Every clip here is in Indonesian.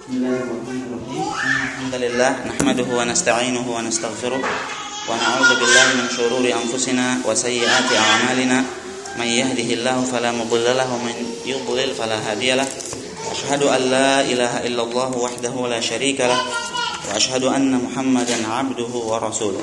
Bismillahirrahmanirrahim. Alhamdulillah nahmaduhu wa nasta'inuhu wa nastaghfiruh wa na'udzu billahi min shururi anfusina wa sayyiati a'malina. May yahdihillahu fala mudilla lahu wa man yudlil fala hadiya lahu. Asyhadu an la ilaha illallah wahdahu la syarika lah wa asyhadu anna Muhammadan 'abduhu wa rasuluh.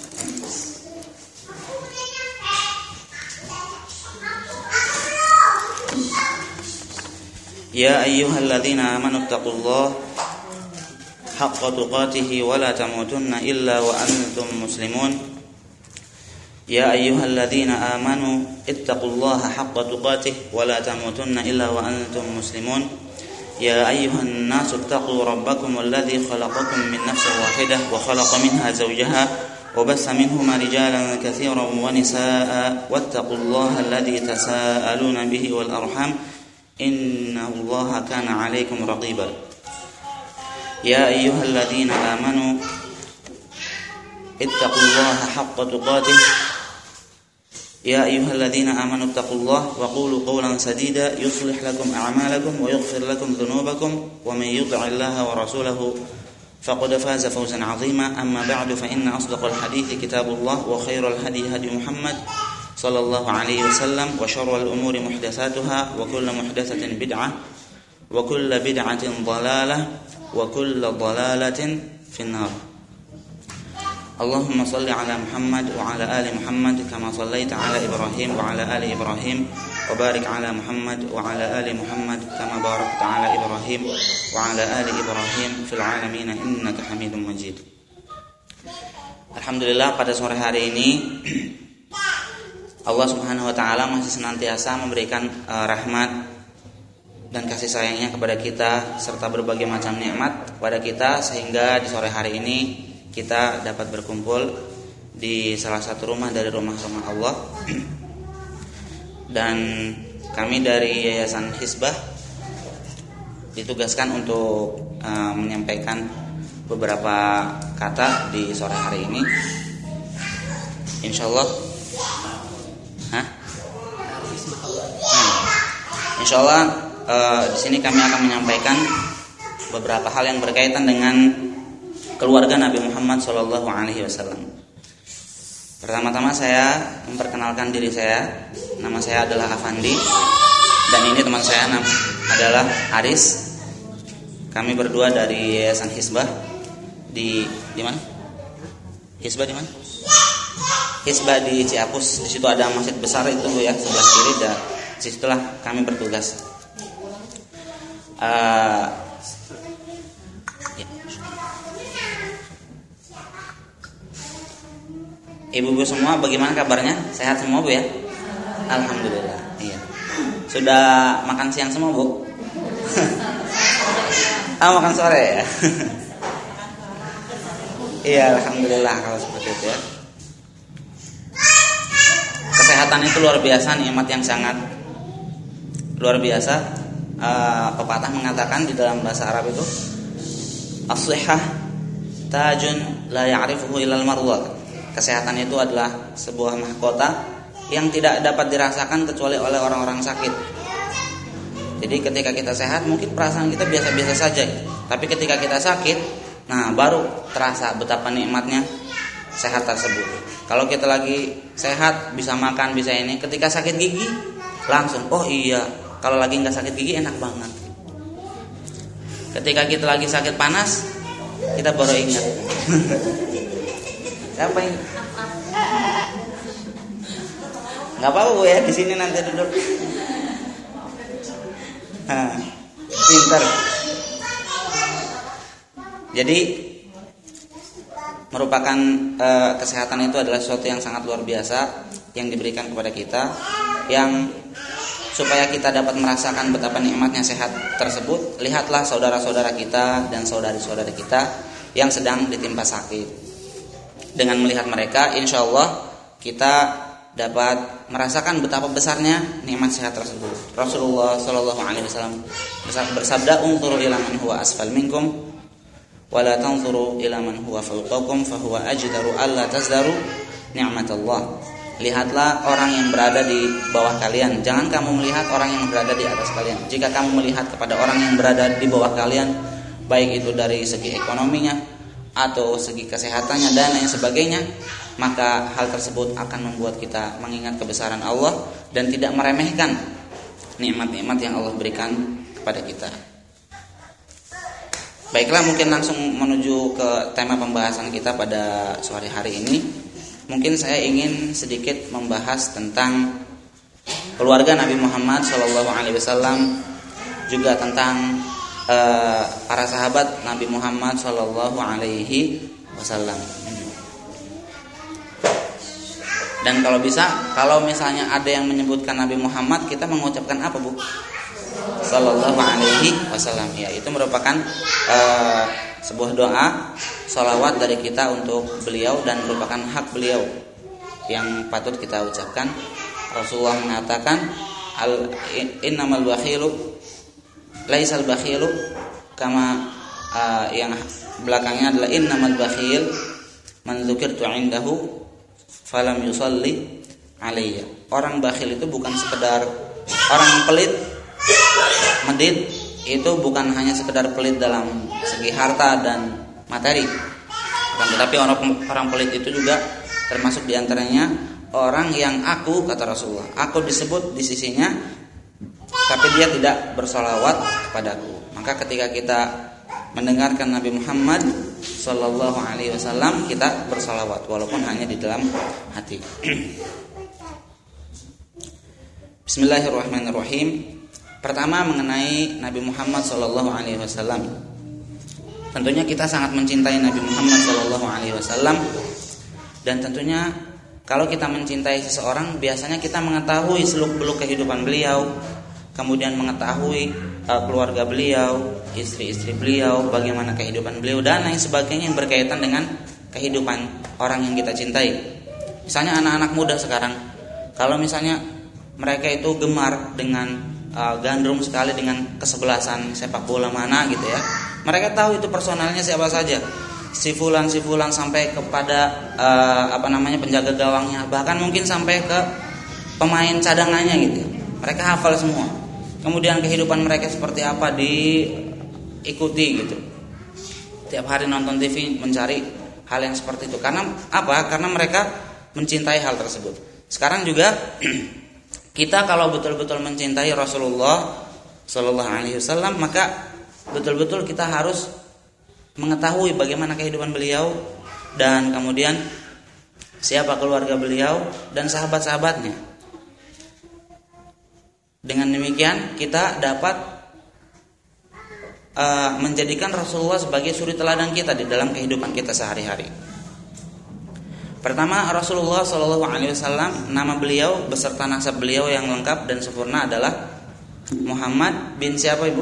Ya ayyuhalladzina amanu taqullaha haqqa tuqatih wa la tamutunna illa wa antum muslimun. Ya ayyuhalladzina amanu ittaqullaha haqqa tuqatih wa la tamutunna illa wa antum muslimun. Ya ayyuhan nasu ittaqu rabbakum alladzi khalaqakum min nafsin wahidah wa khalaqa minha zawjaha wa bassa minhuma rijalan katsiran wa nisaa'a wattaqullaha alladzi tasaaluna bihi wal arham innallaha kana 'alaikum raqiba. Ya ayyuhalladzina amanu ittaqullaha haqqa tuqatih. Ya ayyuhalladzina amanu ittaqullaha wa qulu qawlan sadida yuslih lakum a'malakum wa yaghfir lakum dhunubakum wa may yuti'illaha wa rasulahu faqad faza fawzan 'azima. Amma ba'du fa inna asdaqal hadithi kitabullah wa khairal hadi hadi Muhammad sallallahu alaihi wasallam wa syarrul umuri muhdatsatuha wa kullu muhdatsatin bid'ah wa kullu bid'atin dhalalah wa kullu dhalalatin finnar. Allahumma shalli ala Muhammad wa ala ali Muhammad kama shallaita ala Ibrahim wa ala ali Ibrahim wa barik ala Muhammad wa ala ali Muhammad kama barakta ala Ibrahim wa ala ali Ibrahim fil alamin innaka Hamidum Majid. Alhamdulillah, pada sore hari ini Allah Subhanahu wa taala masih senantiasa memberikan rahmat dan kasih sayangnya kepada kita serta berbagai macam nikmat kepada kita, sehingga di sore hari ini kita dapat berkumpul di salah satu rumah dari rumah-rumah Allah. Dan kami dari Yayasan Hizbah ditugaskan untuk menyampaikan beberapa kata di sore hari ini. Insyaallah Insyaallah di sini kami akan menyampaikan beberapa hal yang berkaitan dengan keluarga Nabi Muhammad sallallahu alaihi wasallam. Pertama-tama saya memperkenalkan diri saya. Nama saya adalah Afandi dan ini teman saya adalah Aris. Kami berdua dari Yayasan Hizbah di mana? Hizbah di mana? Hizbah di Ciapus. Di situ ada masjid besar itu ya, sebelah kiri, dan di situlah kami bertugas. Ibu-ibu semua bagaimana kabarnya? Sehat semua Bu ya? Alhamdulillah. Iya. Sudah makan siang semua Bu? Makan sore ya? Iya, alhamdulillah kalau seperti itu ya. Kesehatan itu luar biasa, nikmat yang sangat luar biasa. Pepatah mengatakan di dalam bahasa Arab itu, as-sihhah tajun la ya'rifuhu illal marwah. Kesehatan itu adalah sebuah mahkota yang tidak dapat dirasakan kecuali oleh orang-orang sakit. Jadi ketika kita sehat mungkin perasaan kita biasa-biasa saja, tapi ketika kita sakit, nah baru terasa betapa nikmatnya sehat tersebut. Kalau kita lagi sehat bisa makan, bisa ini, ketika sakit gigi langsung, oh iya, kalau lagi nggak sakit gigi enak banget. Ketika kita lagi sakit panas, kita baru ingat. Siapa ini? Nggak apa-apa Bu ya, di sini nanti duduk. Pintar. Jadi merupakan kesehatan itu adalah sesuatu yang sangat luar biasa yang diberikan kepada kita, yang supaya kita dapat merasakan betapa nikmatnya sehat tersebut. Lihatlah saudara-saudara kita dan saudari-saudari kita yang sedang ditimpa sakit. Dengan melihat mereka, insya Allah kita dapat merasakan betapa besarnya nikmat sehat tersebut. Rasulullah Shallallahu Alaihi Wasallam bersabda, "Unzuru ila man huwa asfal minkum, wa la tanzuru ila man huwa fawqakum, fa huwa ajdaru alla tazdaru ni'matallah." Lihatlah orang yang berada di bawah kalian, jangan kamu melihat orang yang berada di atas kalian. Jika kamu melihat kepada orang yang berada di bawah kalian, baik itu dari segi ekonominya atau segi kesehatannya dan lain sebagainya, maka hal tersebut akan membuat kita mengingat kebesaran Allah dan tidak meremehkan nikmat-nikmat yang Allah berikan kepada kita. Baiklah, mungkin langsung menuju ke tema pembahasan kita pada sore hari ini. Mungkin saya ingin sedikit membahas tentang keluarga Nabi Muhammad SAW, juga tentang para sahabat Nabi Muhammad SAW. Dan kalau bisa, kalau misalnya ada yang menyebutkan Nabi Muhammad, kita mengucapkan apa, Bu? Sallallahu alaihi wasallam. Ya, itu merupakan sebuah doa sholawat dari kita untuk beliau dan merupakan hak beliau yang patut kita ucapkan. Rasulullah mengatakan, innamal bakhilu laisal bakhilu kama, yang belakangnya adalah innamal bakhil man dzukirtu indahu falam yusalli alayya. Orang bakhil itu bukan sekedar orang pelit, medit, itu bukan hanya sekedar pelit dalam segi harta dan materi, tetapi orang pelit itu juga termasuk diantaranya orang yang kata Rasulullah, aku disebut di sisinya, tapi dia tidak bersolawat kepadaku. Maka ketika kita mendengarkan Nabi Muhammad Sallallahu Alaihi Wasallam, kita bersolawat walaupun hanya di dalam hati. Bismillahirrahmanirrahim. Pertama, mengenai Nabi Muhammad Sallallahu Alaihi Wasallam. Tentunya kita sangat mencintai Nabi Muhammad Sallallahu Alaihi Wasallam, dan tentunya kalau kita mencintai seseorang, biasanya kita mengetahui seluk-beluk kehidupan beliau, kemudian mengetahui keluarga beliau, istri-istri beliau, bagaimana kehidupan beliau dan lain sebagainya yang berkaitan dengan kehidupan orang yang kita cintai. Misalnya anak-anak muda sekarang, kalau misalnya mereka itu gemar dengan gandrung sekali dengan kesebelasan sepak bola mana gitu ya, mereka tahu itu personalnya siapa saja, si fulan sampai kepada penjaga gawangnya, bahkan mungkin sampai ke pemain cadangannya gitu ya. Mereka hafal semua. Kemudian kehidupan mereka seperti apa diikuti gitu. Tiap hari nonton TV mencari hal yang seperti itu. Karena apa? Karena mereka mencintai hal tersebut. Sekarang juga kita kalau betul-betul mencintai Rasulullah Sallallahu Alaihi Wasallam, maka betul-betul kita harus mengetahui bagaimana kehidupan beliau dan kemudian siapa keluarga beliau dan sahabat-sahabatnya. Dengan demikian kita dapat menjadikan Rasulullah sebagai suri teladan kita di dalam kehidupan kita sehari-hari. Pertama, Rasulullah Shallallahu Alaihi Wasallam, nama beliau beserta nasab beliau yang lengkap dan sempurna adalah Muhammad bin siapa, Ibu?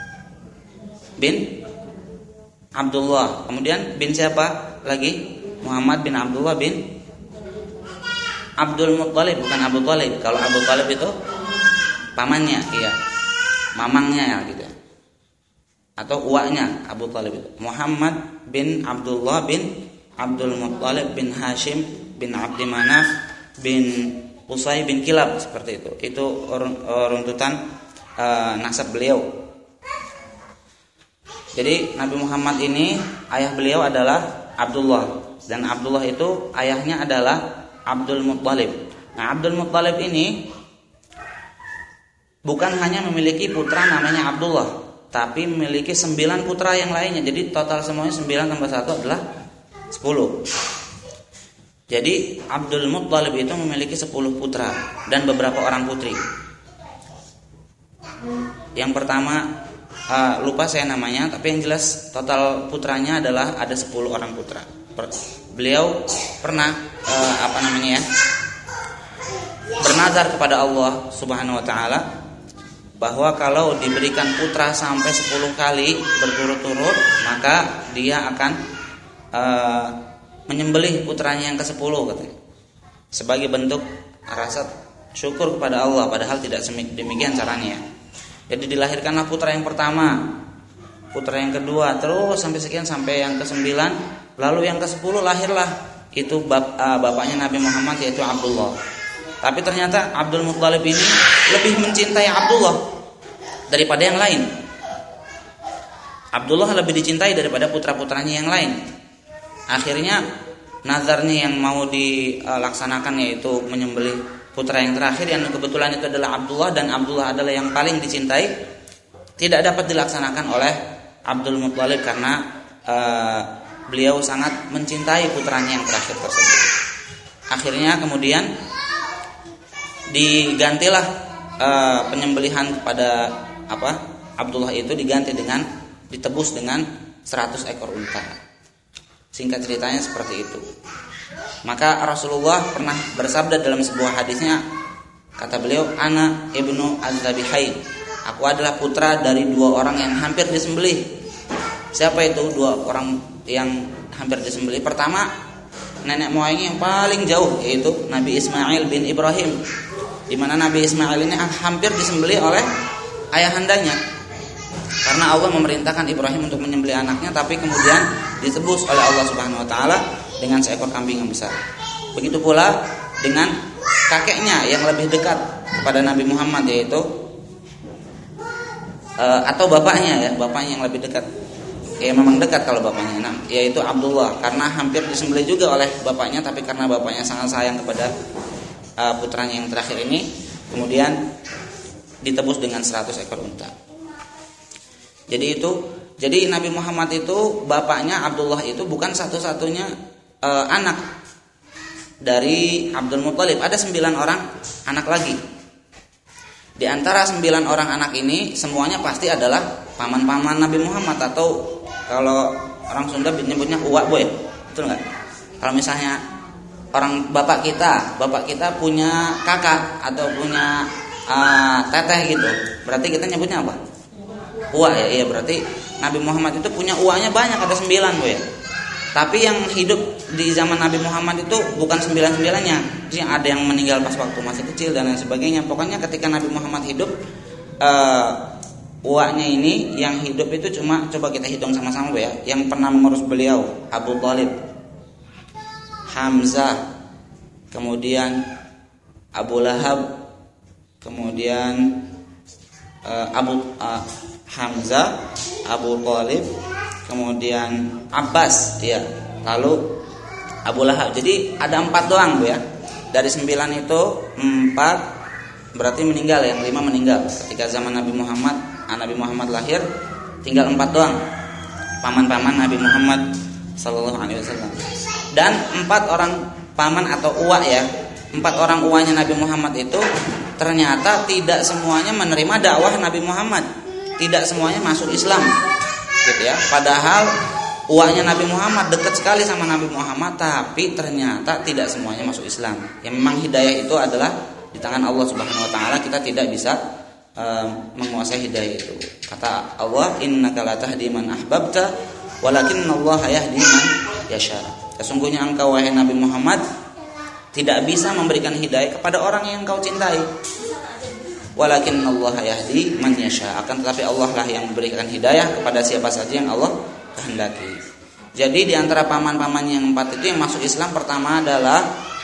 Bin Abdullah. Kemudian bin siapa lagi? Muhammad bin Abdullah bin Abdul Muttalib, bukan Abu Thalib. Kalau Abu Thalib itu pamannya, iya, mamangnya ya gitu, atau uaknya Abu Thalib itu. Muhammad bin Abdullah bin Abdul Muttalib bin Hashim bin Abdi Manaf bin Qusay bin Kilab, seperti itu. Itu runtutan nasab beliau. Jadi Nabi Muhammad ini ayah beliau adalah Abdullah, dan Abdullah itu ayahnya adalah Abdul Muttalib. Nah, Abdul Muttalib ini bukan hanya memiliki putra namanya Abdullah, tapi memiliki 9 putra yang lainnya. Jadi total semuanya 9 tambah 1 adalah 10. Jadi Abdul Muttalib itu memiliki 10 putra dan beberapa orang putri. Yang pertama lupa saya namanya, tapi yang jelas total putranya adalah ada 10 orang putra. Beliau pernah bernazar kepada Allah Subhanahu wa taala bahwa kalau diberikan putra sampai 10 kali berturut-turut, maka dia akan menyembelih putranya yang ke-10 katanya, sebagai bentuk rasa syukur kepada Allah, padahal tidak demikian caranya. Jadi dilahirkanlah putra yang pertama, putra yang kedua, terus sampai sekian sampai yang ke-9, lalu yang ke-10 lahirlah itu bapaknya Nabi Muhammad, yaitu Abdullah. Tapi ternyata Abdul Muttalib ini lebih mencintai Abdullah daripada yang lain. Abdullah lebih dicintai daripada putra-putranya yang lain. Akhirnya nazarnya yang mau dilaksanakan yaitu menyembelih putra yang terakhir, yang kebetulan itu adalah Abdullah, dan Abdullah adalah yang paling dicintai, tidak dapat dilaksanakan oleh Abdul Muthalib karena beliau sangat mencintai putranya yang terakhir tersebut. Akhirnya kemudian digantilah penyembelihan kepada Abdullah itu diganti dengan ditebus dengan 100 ekor unta. Singkat ceritanya seperti itu. Maka Rasulullah pernah bersabda dalam sebuah hadisnya, kata beliau, ana ibnu az-zabihain, aku adalah putra dari 2 orang yang hampir disembelih. Siapa itu 2 orang yang hampir disembelih? Pertama, nenek moyangnya yang paling jauh, yaitu Nabi Ismail bin Ibrahim, di mana Nabi Ismail ini hampir disembelih oleh ayahandanya. Karena Allah memerintahkan Ibrahim untuk menyembelih anaknya, tapi kemudian ditebus oleh Allah Subhanahu wa taala dengan seekor kambing yang besar. Begitu pula dengan kakeknya yang lebih dekat kepada Nabi Muhammad, yaitu atau bapaknya yang lebih dekat. Ya memang dekat kalau bapaknya, yaitu Abdullah, karena hampir disembelih juga oleh bapaknya, tapi karena bapaknya sangat sayang kepada putranya yang terakhir ini, kemudian ditebus dengan 100 ekor unta. Jadi Nabi Muhammad itu, bapaknya Abdullah itu bukan satu-satunya anak dari Abdul Muthalib. Ada 9 orang anak lagi. Di antara 9 orang anak ini semuanya pasti adalah paman-paman Nabi Muhammad, atau kalau orang Sunda menyebutnya uwak boy, betul nggak? Kalau misalnya orang bapak kita punya kakak atau punya teteh gitu, berarti kita nyebutnya apa? Uwa ya, iya, berarti Nabi Muhammad itu punya uwanya banyak, ada 9 Bu ya. Tapi yang hidup di zaman Nabi Muhammad itu bukan 9-9-nya. Jadi ada yang meninggal pas waktu masih kecil dan lain sebagainya. Pokoknya ketika Nabi Muhammad hidup, uwanya ini yang hidup itu cuma, coba kita hitung sama-sama Bu ya, yang pernah mengurus beliau, Abu Thalib, Hamzah, kemudian Abu Lahab, kemudian Hamzah, Abu Thalib, kemudian Abbas, ya, lalu Abu Lahab. Jadi ada 4 doang Bu ya. Dari 9 itu 4 berarti meninggal, yang 5 meninggal ketika zaman Nabi Muhammad lahir. Tinggal 4 doang paman-paman Nabi Muhammad sallallahu alaihi wasallam. Dan 4 orang paman atau uwa ya, 4 orang uwanya Nabi Muhammad itu ternyata tidak semuanya menerima dakwah Nabi Muhammad, tidak semuanya masuk Islam, gitu ya. Padahal uwanya Nabi Muhammad dekat sekali sama Nabi Muhammad, tapi ternyata tidak semuanya masuk Islam. Yang memang hidayah itu adalah di tangan Allah Subhanahu Wa Taala. Kita tidak bisa menguasai hidayah itu. Kata Allah, innaka la tahdi man ahbabta, walakinnallaha yahdi man yasha. Sesungguhnya engkau wahai Nabi Muhammad tidak bisa memberikan hidayah kepada orang yang engkau cintai. Walakinnallaha yahdi man yasha. Akan tetapi Allah lah yang memberikan hidayah kepada siapa saja yang Allah kehendaki. Jadi di antara paman-paman yang 4 itu yang masuk Islam pertama adalah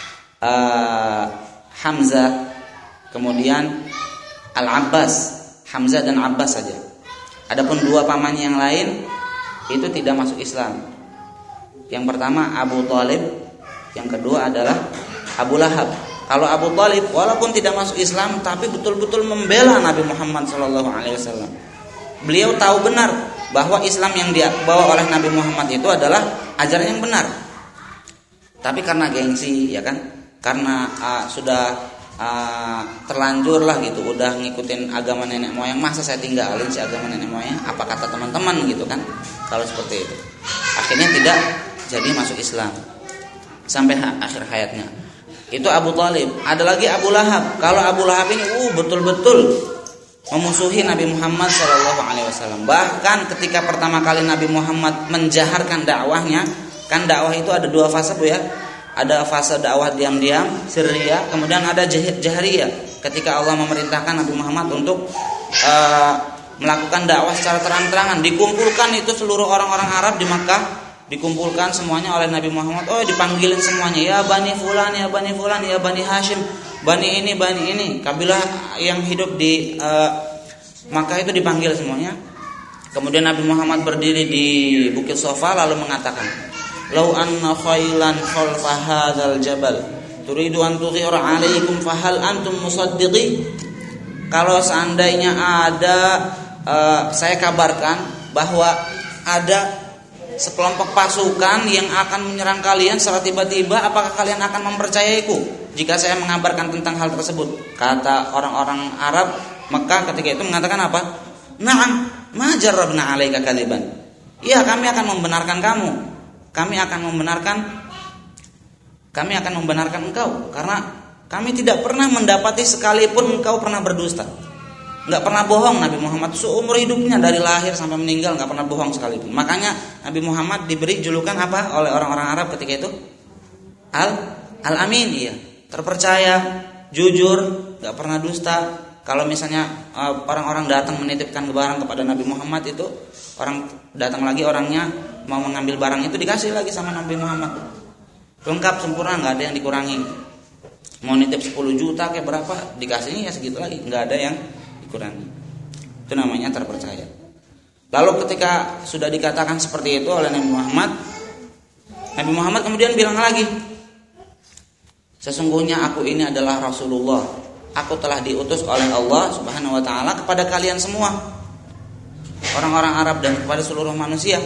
Hamzah, kemudian Al-Abbas, Hamzah dan Abbas saja. Adapun 2 paman yang lain itu tidak masuk Islam. Yang pertama Abu Thalib, yang kedua adalah Abu Lahab. Kalau Abu Thalib walaupun tidak masuk Islam tapi betul-betul membela Nabi Muhammad SAW. Beliau tahu benar bahwa Islam yang dibawa oleh Nabi Muhammad itu adalah ajaran yang benar. Tapi karena gengsi, ya kan? Karena sudah terlanjur lah gitu, udah ngikutin agama nenek moyang, masa saya tinggalin si agama nenek moyang? Apa kata teman-teman gitu kan? Kalau seperti itu, akhirnya tidak jadi masuk Islam sampai akhir hayatnya. Itu Abu Thalib. Ada lagi Abu Lahab. Kalau Abu Lahab ini betul-betul memusuhi Nabi Muhammad SAW. Bahkan ketika pertama kali Nabi Muhammad menjaharkan dakwahnya, kan dakwah itu ada 2 fase Bu ya. Ada fase dakwah diam-diam, sirriyah, kemudian ada jahriyah. Ketika Allah memerintahkan Nabi Muhammad untuk melakukan dakwah secara terang-terangan, dikumpulkan itu seluruh orang-orang Arab di Makkah, dikumpulkan semuanya oleh Nabi Muhammad. Dipanggilin semuanya, ya Bani Fulan, ya Bani Fulan, ya Bani Hashim, Bani ini, kabilah yang hidup di Makkah itu dipanggil semuanya. Kemudian Nabi Muhammad berdiri di Bukit Shafa lalu mengatakan, "Lau anna khailan khalfa hadzal jabal turidu an tughira 'alaikum fahal antum musaddiqi?" Kalau seandainya ada saya kabarkan bahwa ada sekelompok pasukan yang akan menyerang kalian secara tiba-tiba, apakah kalian akan mempercayaiku jika saya mengabarkan tentang hal tersebut? Kata orang-orang Arab Mekah ketika itu mengatakan apa? Na'am, ma jarrabna 'alaika kaliban. Iya, kami akan membenarkan kamu. Kami akan membenarkan engkau karena kami tidak pernah mendapati sekalipun engkau pernah berdusta. Enggak pernah bohong Nabi Muhammad seumur hidupnya dari lahir sampai meninggal, enggak pernah bohong sekalipun. Makanya Nabi Muhammad diberi julukan apa oleh orang-orang Arab ketika itu? Al-Amin, iya. Terpercaya, jujur, enggak pernah dusta. Kalau misalnya orang-orang datang menitipkan barang kepada Nabi Muhammad itu, orang datang lagi orangnya mau mengambil barang itu dikasih lagi sama Nabi Muhammad. Lengkap sempurna, enggak ada yang dikurangi. Mau nitip 10 juta kayak berapa, dikasihnya ya segitu lagi, enggak ada yang dikurangi. Itu namanya terpercaya. Lalu ketika sudah dikatakan seperti itu oleh Nabi Muhammad kemudian bilang lagi, sesungguhnya aku ini adalah Rasulullah. Aku telah diutus oleh Allah Subhanahu wa taala kepada kalian semua, orang-orang Arab dan kepada seluruh manusia,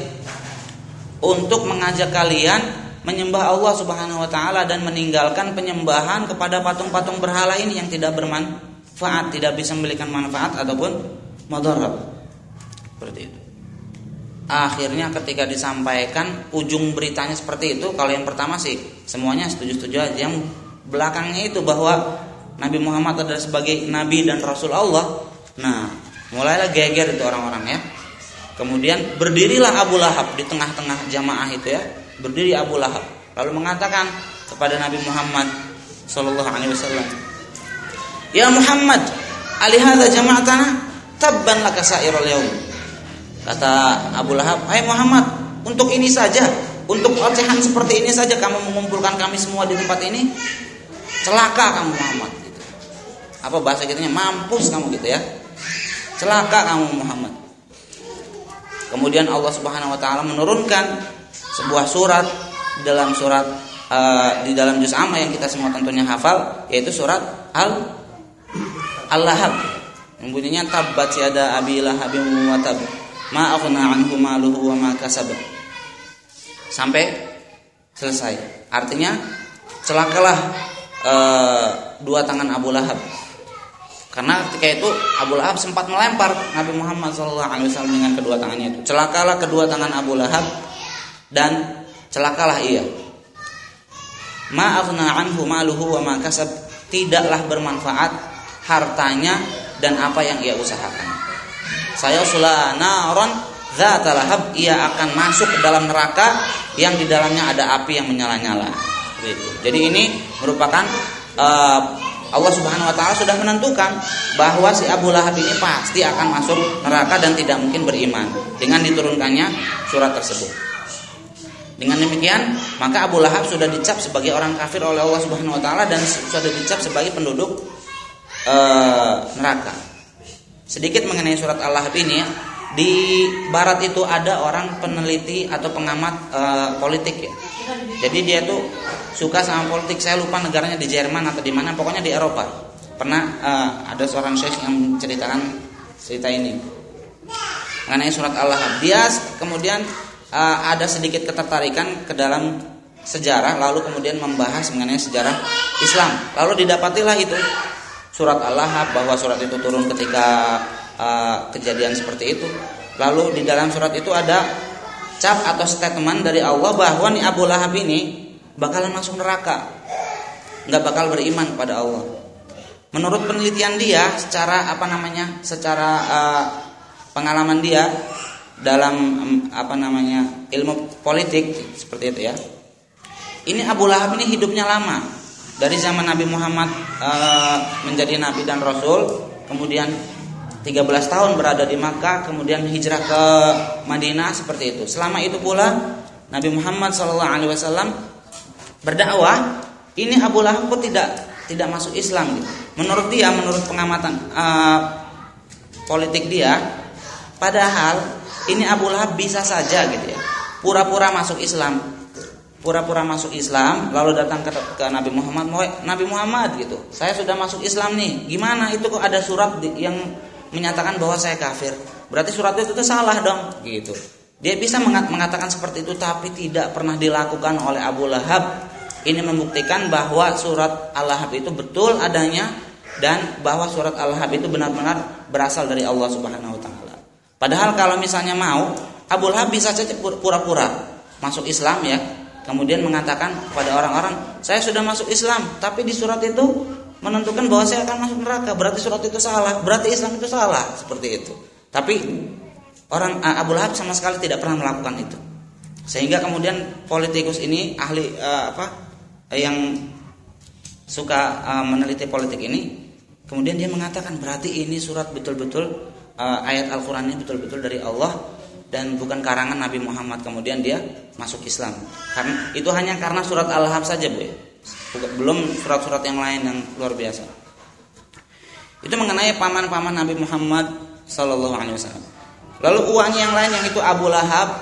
untuk mengajak kalian menyembah Allah Subhanahu wa taala dan meninggalkan penyembahan kepada patung-patung berhala ini yang tidak bermanfaat, tidak bisa memberikan manfaat ataupun madarat. Seperti itu. Akhirnya ketika disampaikan ujung beritanya seperti itu, kalau yang pertama sih semuanya setuju-setuju aja. Yang belakangnya itu bahwa Nabi Muhammad adalah sebagai nabi dan rasul Allah. Nah, mulailah geger itu orang-orang ya. Kemudian berdirilah Abu Lahab di tengah-tengah jamaah itu ya. Berdiri Abu Lahab lalu mengatakan kepada Nabi Muhammad sallallahu alaihi wasallam, "Ya Muhammad, alihadza jama'atana? Tabban laka sa'irul yaum." Kata Abu Lahab, "Hai Muhammad, untuk ini saja, untuk ocehan seperti ini saja kamu mengumpulkan kami semua di tempat ini? Celaka kamu Muhammad." Gitu. Apa bahasa kitanya? Mampus kamu gitu ya. Celaka kamu Muhammad. Kemudian Allah Subhanahu wa taala menurunkan sebuah surat di dalam juz amma yang kita semua tentunya hafal, yaitu surat Al-Lahab. Yang bunyinya tabbat yada abi lahabin wa tab ma aghna anhu maluhu wa ma kasab. Sampai selesai. Artinya celakalah dua tangan Abu Lahab. Karena ketika itu Abu Lahab sempat melempar Nabi Muhammad SAW dengan kedua tangannya itu. Celakalah kedua tangan Abu Lahab dan celakalah ia. Ma aghna anhu maluhu wa ma kasab, tidaklah bermanfaat hartanya dan apa yang ia usahakan. Sayasla naron dzata lahab, ia akan masuk ke dalam neraka yang di dalamnya ada api yang menyala-nyala. Jadi ini merupakan Allah Subhanahu wa taala sudah menentukan bahwa si Abu Lahab ini pasti akan masuk neraka dan tidak mungkin beriman dengan diturunkannya surat tersebut. Dengan demikian, maka Abu Lahab sudah dicap sebagai orang kafir oleh Allah Subhanahu wa taala dan sudah dicap sebagai penduduk neraka. Sedikit mengenai surat Al-Lahab ini, di barat itu ada orang peneliti atau pengamat politik ya. Jadi dia tuh suka sama politik. Saya lupa negaranya di Jerman atau di mana, pokoknya di Eropa. Pernah ada seorang syekh yang menceritakan cerita ini mengenai surat Al-Lahab. Dia kemudian ada sedikit ketertarikan ke dalam sejarah, lalu kemudian membahas mengenai sejarah Islam. Lalu didapatilah itu surat Al-Lahab, bahwa surat itu turun ketika kejadian seperti itu. Lalu di dalam surat itu ada cap atau statement dari Allah bahwa nih Abu Lahab ini bakalan masuk neraka, nggak bakal beriman kepada Allah. Menurut penelitian dia, secara pengalaman dia dalam ilmu politik seperti itu ya. Ini Abu Lahab ini hidupnya lama, dari zaman Nabi Muhammad menjadi nabi dan rasul, kemudian 13 tahun berada di Makkah, kemudian hijrah ke Madinah seperti itu. Selama itu pula Nabi Muhammad SAW berdakwah. Ini Abu Lahab kok tidak masuk Islam gitu. Menurut dia, menurut pengamatan politik dia, padahal ini Abu Lahab bisa saja gitu ya, pura-pura masuk Islam, lalu datang ke Nabi Muhammad gitu, saya sudah masuk Islam nih, gimana itu kok ada surat yang menyatakan bahwa saya kafir, berarti surat itu salah dong gitu. Dia bisa mengatakan seperti itu, tapi tidak pernah dilakukan oleh Abu Lahab. Ini membuktikan bahwa surat Al-Lahab itu betul adanya, dan bahwa surat Al-Lahab itu benar-benar berasal dari Allah Subhanahu wa taala. Padahal kalau misalnya mau, Abu Lahab bisa saja pura-pura masuk Islam ya, kemudian mengatakan kepada orang-orang, saya sudah masuk Islam, tapi di surat itu menentukan bahwa saya akan masuk neraka, berarti surat itu salah, berarti Islam itu salah, seperti itu. Tapi orang Abu Lahab sama sekali tidak pernah melakukan itu. Sehingga kemudian politikus ini ahli yang suka meneliti politik ini, kemudian dia mengatakan berarti ini surat betul-betul ayat Al-Qur'an ini betul-betul dari Allah dan bukan karangan Nabi Muhammad. Kemudian dia masuk Islam. Karena itu hanya karena surat Al-Lahab saja, Bu ya. Belum surat-surat yang lain yang luar biasa. Itu mengenai paman-paman Nabi Muhammad sallallahu alaihi wasallam. Lalu uangnya yang lain yang itu Abu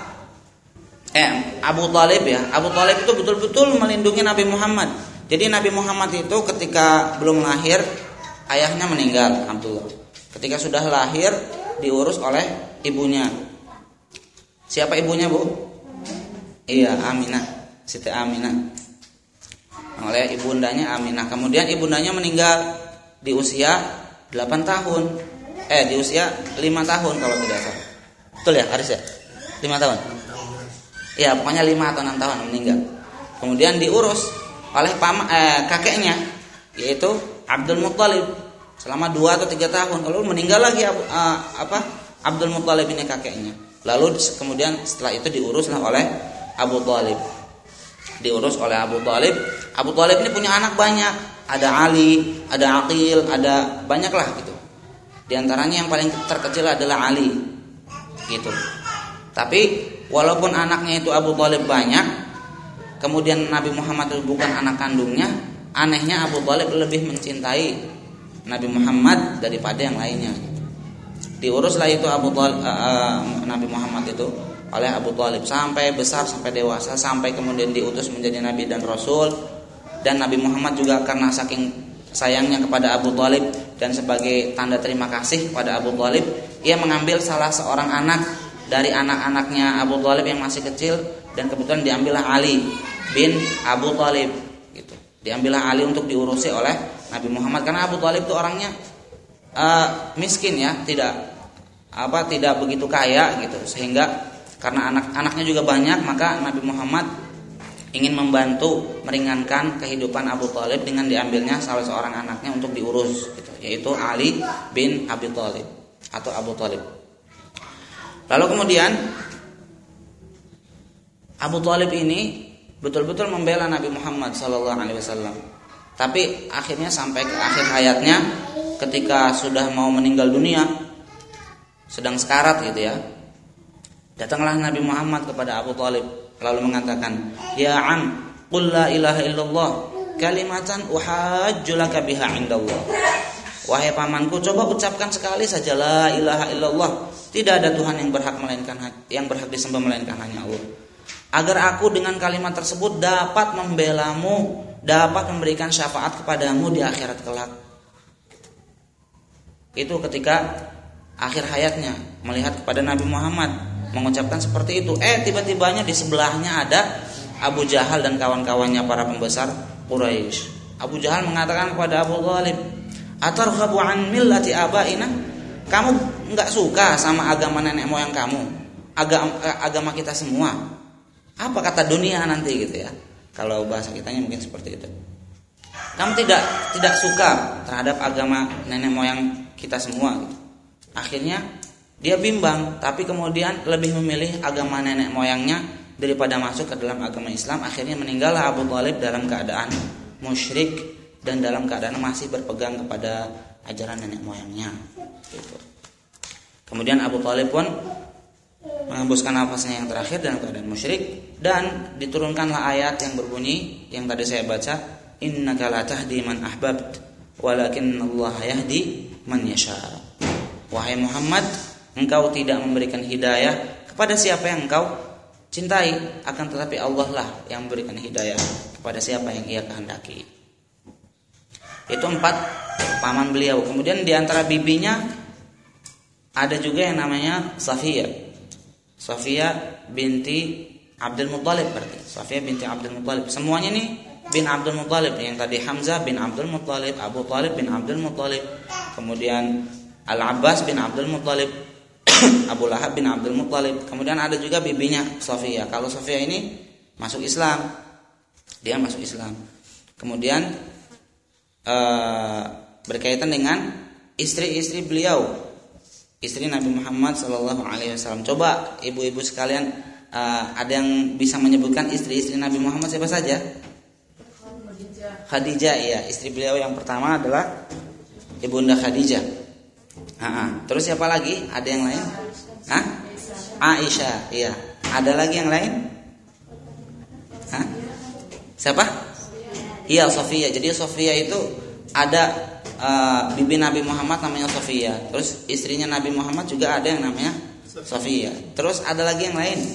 Thalib ya. Abu Thalib itu betul-betul melindungi Nabi Muhammad. Jadi Nabi Muhammad itu ketika belum lahir ayahnya meninggal, alhamdulillah. Ketika sudah lahir diurus oleh ibunya. Siapa ibunya, Bu? Iya, Aminah, Siti Aminah. Oleh ibundanya Aminah. Kemudian ibundanya meninggal di usia 8 tahun. Di usia 5 tahun kalau tidak salah. Betul ya, Haris ya? 5 tahun. Ya, pokoknya 5 atau 6 tahun meninggal. Kemudian diurus oleh kakeknya, yaitu Abdul Muttalib selama 2 atau 3 tahun. Lalu meninggal lagi Abdul Muttalib ini kakeknya. Lalu kemudian setelah itu diuruslah oleh Abu Thalib. Abu Thalib ini punya anak banyak. Ada Ali, ada Aqil, ada banyak lah gitu. Di antaranya yang paling terkecil adalah Ali. Gitu. Tapi walaupun anaknya itu Abu Thalib banyak, kemudian Nabi Muhammad itu bukan anak kandungnya, anehnya Abu Thalib lebih mencintai Nabi Muhammad daripada yang lainnya. Diuruslah itu Nabi Muhammad itu oleh Abu Thalib sampai besar, sampai dewasa, sampai kemudian diutus menjadi nabi dan rasul. Dan Nabi Muhammad juga karena saking sayangnya kepada Abu Thalib dan sebagai tanda terima kasih kepada Abu Thalib, ia mengambil salah seorang anak dari anak-anaknya Abu Thalib yang masih kecil, dan kebetulan diambillah Ali bin Abu Thalib gitu. Diambillah Ali untuk diurusi oleh Nabi Muhammad karena Abu Thalib itu orangnya miskin ya, tidak begitu kaya gitu, sehingga karena anak-anaknya juga banyak, maka Nabi Muhammad ingin membantu meringankan kehidupan Abu Thalib dengan diambilnya salah seorang anaknya untuk diurus gitu, yaitu Ali bin Abi Thalib atau Abu Thalib. Lalu kemudian Abu Thalib ini betul-betul membela Nabi Muhammad sallallahu alaihi wasallam. Tapi akhirnya sampai ke akhir hayatnya, ketika sudah mau meninggal dunia, sedang sekarat gitu ya, datanglah Nabi Muhammad kepada Abu Thalib lalu mengatakan, "Ya am, qul la ilaha illallah kalimatan uhajju laka biha indallah." Wahai pamanku, coba ucapkan sekali saja la ilaha illallah. Tidak ada Tuhan yang berhak disembah melainkan hanya Allah. Agar aku dengan kalimat tersebut dapat membelamu, dapat memberikan syafaat kepadamu di akhirat kelak. Itu ketika akhir hayatnya melihat kepada Nabi Muhammad mengucapkan seperti itu. Tiba-tibanya di sebelahnya ada Abu Jahal dan kawan-kawannya, para pembesar Quraisy. Abu Jahal mengatakan kepada Abu Thalib, "Atarghabu an millati abaina?" Kamu enggak suka sama agama nenek moyang kamu, agama kita semua. Apa kata dunia nanti gitu ya. Kalau bahasa kitanya mungkin seperti itu. Kamu tidak suka terhadap agama nenek moyang kita semua gitu. Akhirnya dia bimbang, tapi kemudian lebih memilih agama nenek moyangnya daripada masuk ke dalam agama Islam. Akhirnya meninggallah Abu Thalib dalam keadaan musyrik dan dalam keadaan masih berpegang kepada ajaran nenek moyangnya gitu. Kemudian Abu Thalib pun menghembuskan nafasnya yang terakhir dalam keadaan musyrik, dan diturunkanlah ayat yang berbunyi yang tadi saya baca, "Innaka la tahdi man ahbabt walakinnallaha yahdi man yasha." Wahai Muhammad, engkau tidak memberikan hidayah kepada siapa yang engkau cintai, akan tetapi Allah lah yang memberikan hidayah kepada siapa yang Ia kehendaki. Itu 4 paman beliau. Kemudian di antara bibinya ada juga yang namanya Safiyah binti Abdul Muttalib, berarti Safiyah binti Abdul Muttalib. Semuanya nih bin Abdul Muttalib. Yang tadi Hamzah bin Abdul Muttalib, Abu Talib bin Abdul Muttalib, kemudian Al-Abbas bin Abdul Muttalib, Abu Lahab bin Abdul Muttalib. Kemudian ada juga bibinya Safiyah. Kalau Safiyah ini masuk Islam, dia masuk Islam. Kemudian berkaitan dengan istri-istri beliau, istri Nabi Muhammad SAW. Coba ibu-ibu sekalian, ada yang bisa menyebutkan istri-istri Nabi Muhammad siapa saja? Khadijah, ya, istri beliau yang pertama adalah Ibunda Khadijah. Terus siapa lagi? Ada yang lain? Aisyah, iya. Ada lagi yang lain? Siapa? Iya, Safiyah. Jadi Safiyah itu ada bibi Nabi Muhammad namanya Safiyah. Terus istrinya Nabi Muhammad juga ada yang namanya Safiyah. Terus ada lagi yang lain?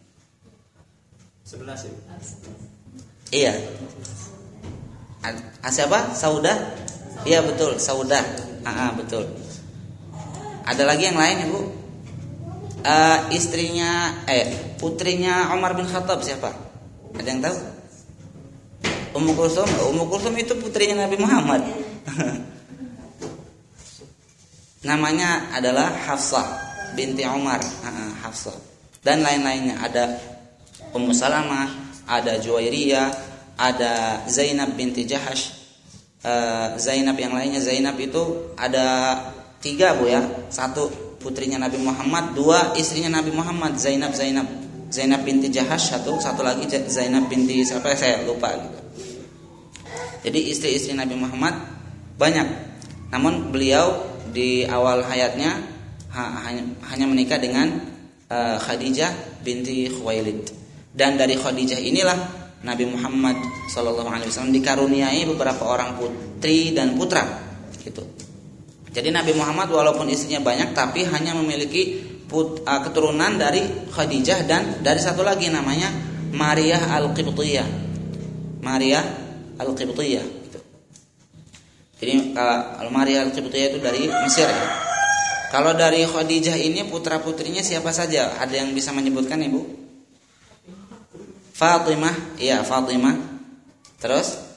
11 ya? Iya. Siapa? Saudah? Iya betul, Saudah. Betul. Ada lagi yang lain, Ibu? Putrinya Umar bin Khattab siapa? Ada yang tahu? Ummu Kulsum. Ummu Kulsum itu putrinya Nabi Muhammad. Namanya adalah Hafsah binti Umar. Hafsah. Dan lain-lainnya. Ada Ummu Salamah, ada Juwairiyah, ada Zainab binti Jahash. Zainab yang lainnya, Zainab itu ada 3 Bu ya. 1 putrinya Nabi Muhammad, 2 istrinya Nabi Muhammad, Zainab binti Jahash, satu lagi Zainab binti siapa saya lupa gitu. Jadi istri-istri Nabi Muhammad banyak. Namun beliau di awal hayatnya hanya menikah dengan Khadijah binti Khuwailid. Dan dari Khadijah inilah Nabi Muhammad SAW dikaruniai beberapa orang putri dan putra gitu. Jadi Nabi Muhammad walaupun istrinya banyak tapi hanya memiliki keturunan dari Khadijah dan dari satu lagi namanya Maria Al-Qibtiyah. Gitu. Jadi Maria Al-Qibtiyah itu dari Mesir ya. Kalau dari Khadijah ini putra-putrinya siapa saja? Ada yang bisa menyebutkan, Ibu? Fatimah. Iya, Fatimah. Terus?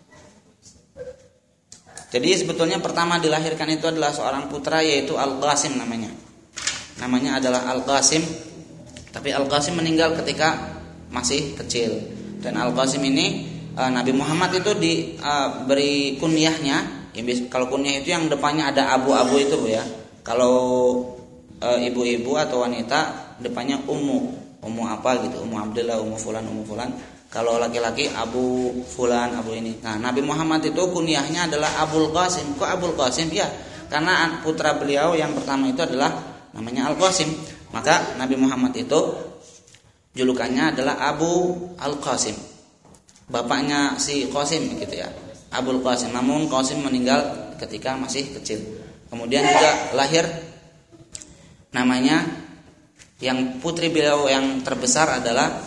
Jadi sebetulnya pertama dilahirkan itu adalah seorang putra yaitu Al-Qasim namanya. Namanya adalah Al-Qasim. Tapi Al-Qasim meninggal ketika masih kecil. Dan Al-Qasim ini Nabi Muhammad itu diberi kunyahnya. Kalau kunyah itu yang depannya ada abu-abu itu Bu ya. Kalau ibu-ibu atau wanita depannya Ummu apa gitu, Ummu Abdullah, Ummu Fulan. Kalau laki-laki Abu Fulan, Abu ini. Nah, Nabi Muhammad itu kunyahnya adalah Abul Qasim. Kok Abul Qasim? Ya, karena putra beliau yang pertama itu adalah namanya Al-Qasim. Maka Nabi Muhammad itu julukannya adalah Abu Al-Qasim. Bapaknya si Qasim gitu ya. Abul Qasim. Namun Qasim meninggal ketika masih kecil. Kemudian juga lahir namanya yang putri beliau yang terbesar adalah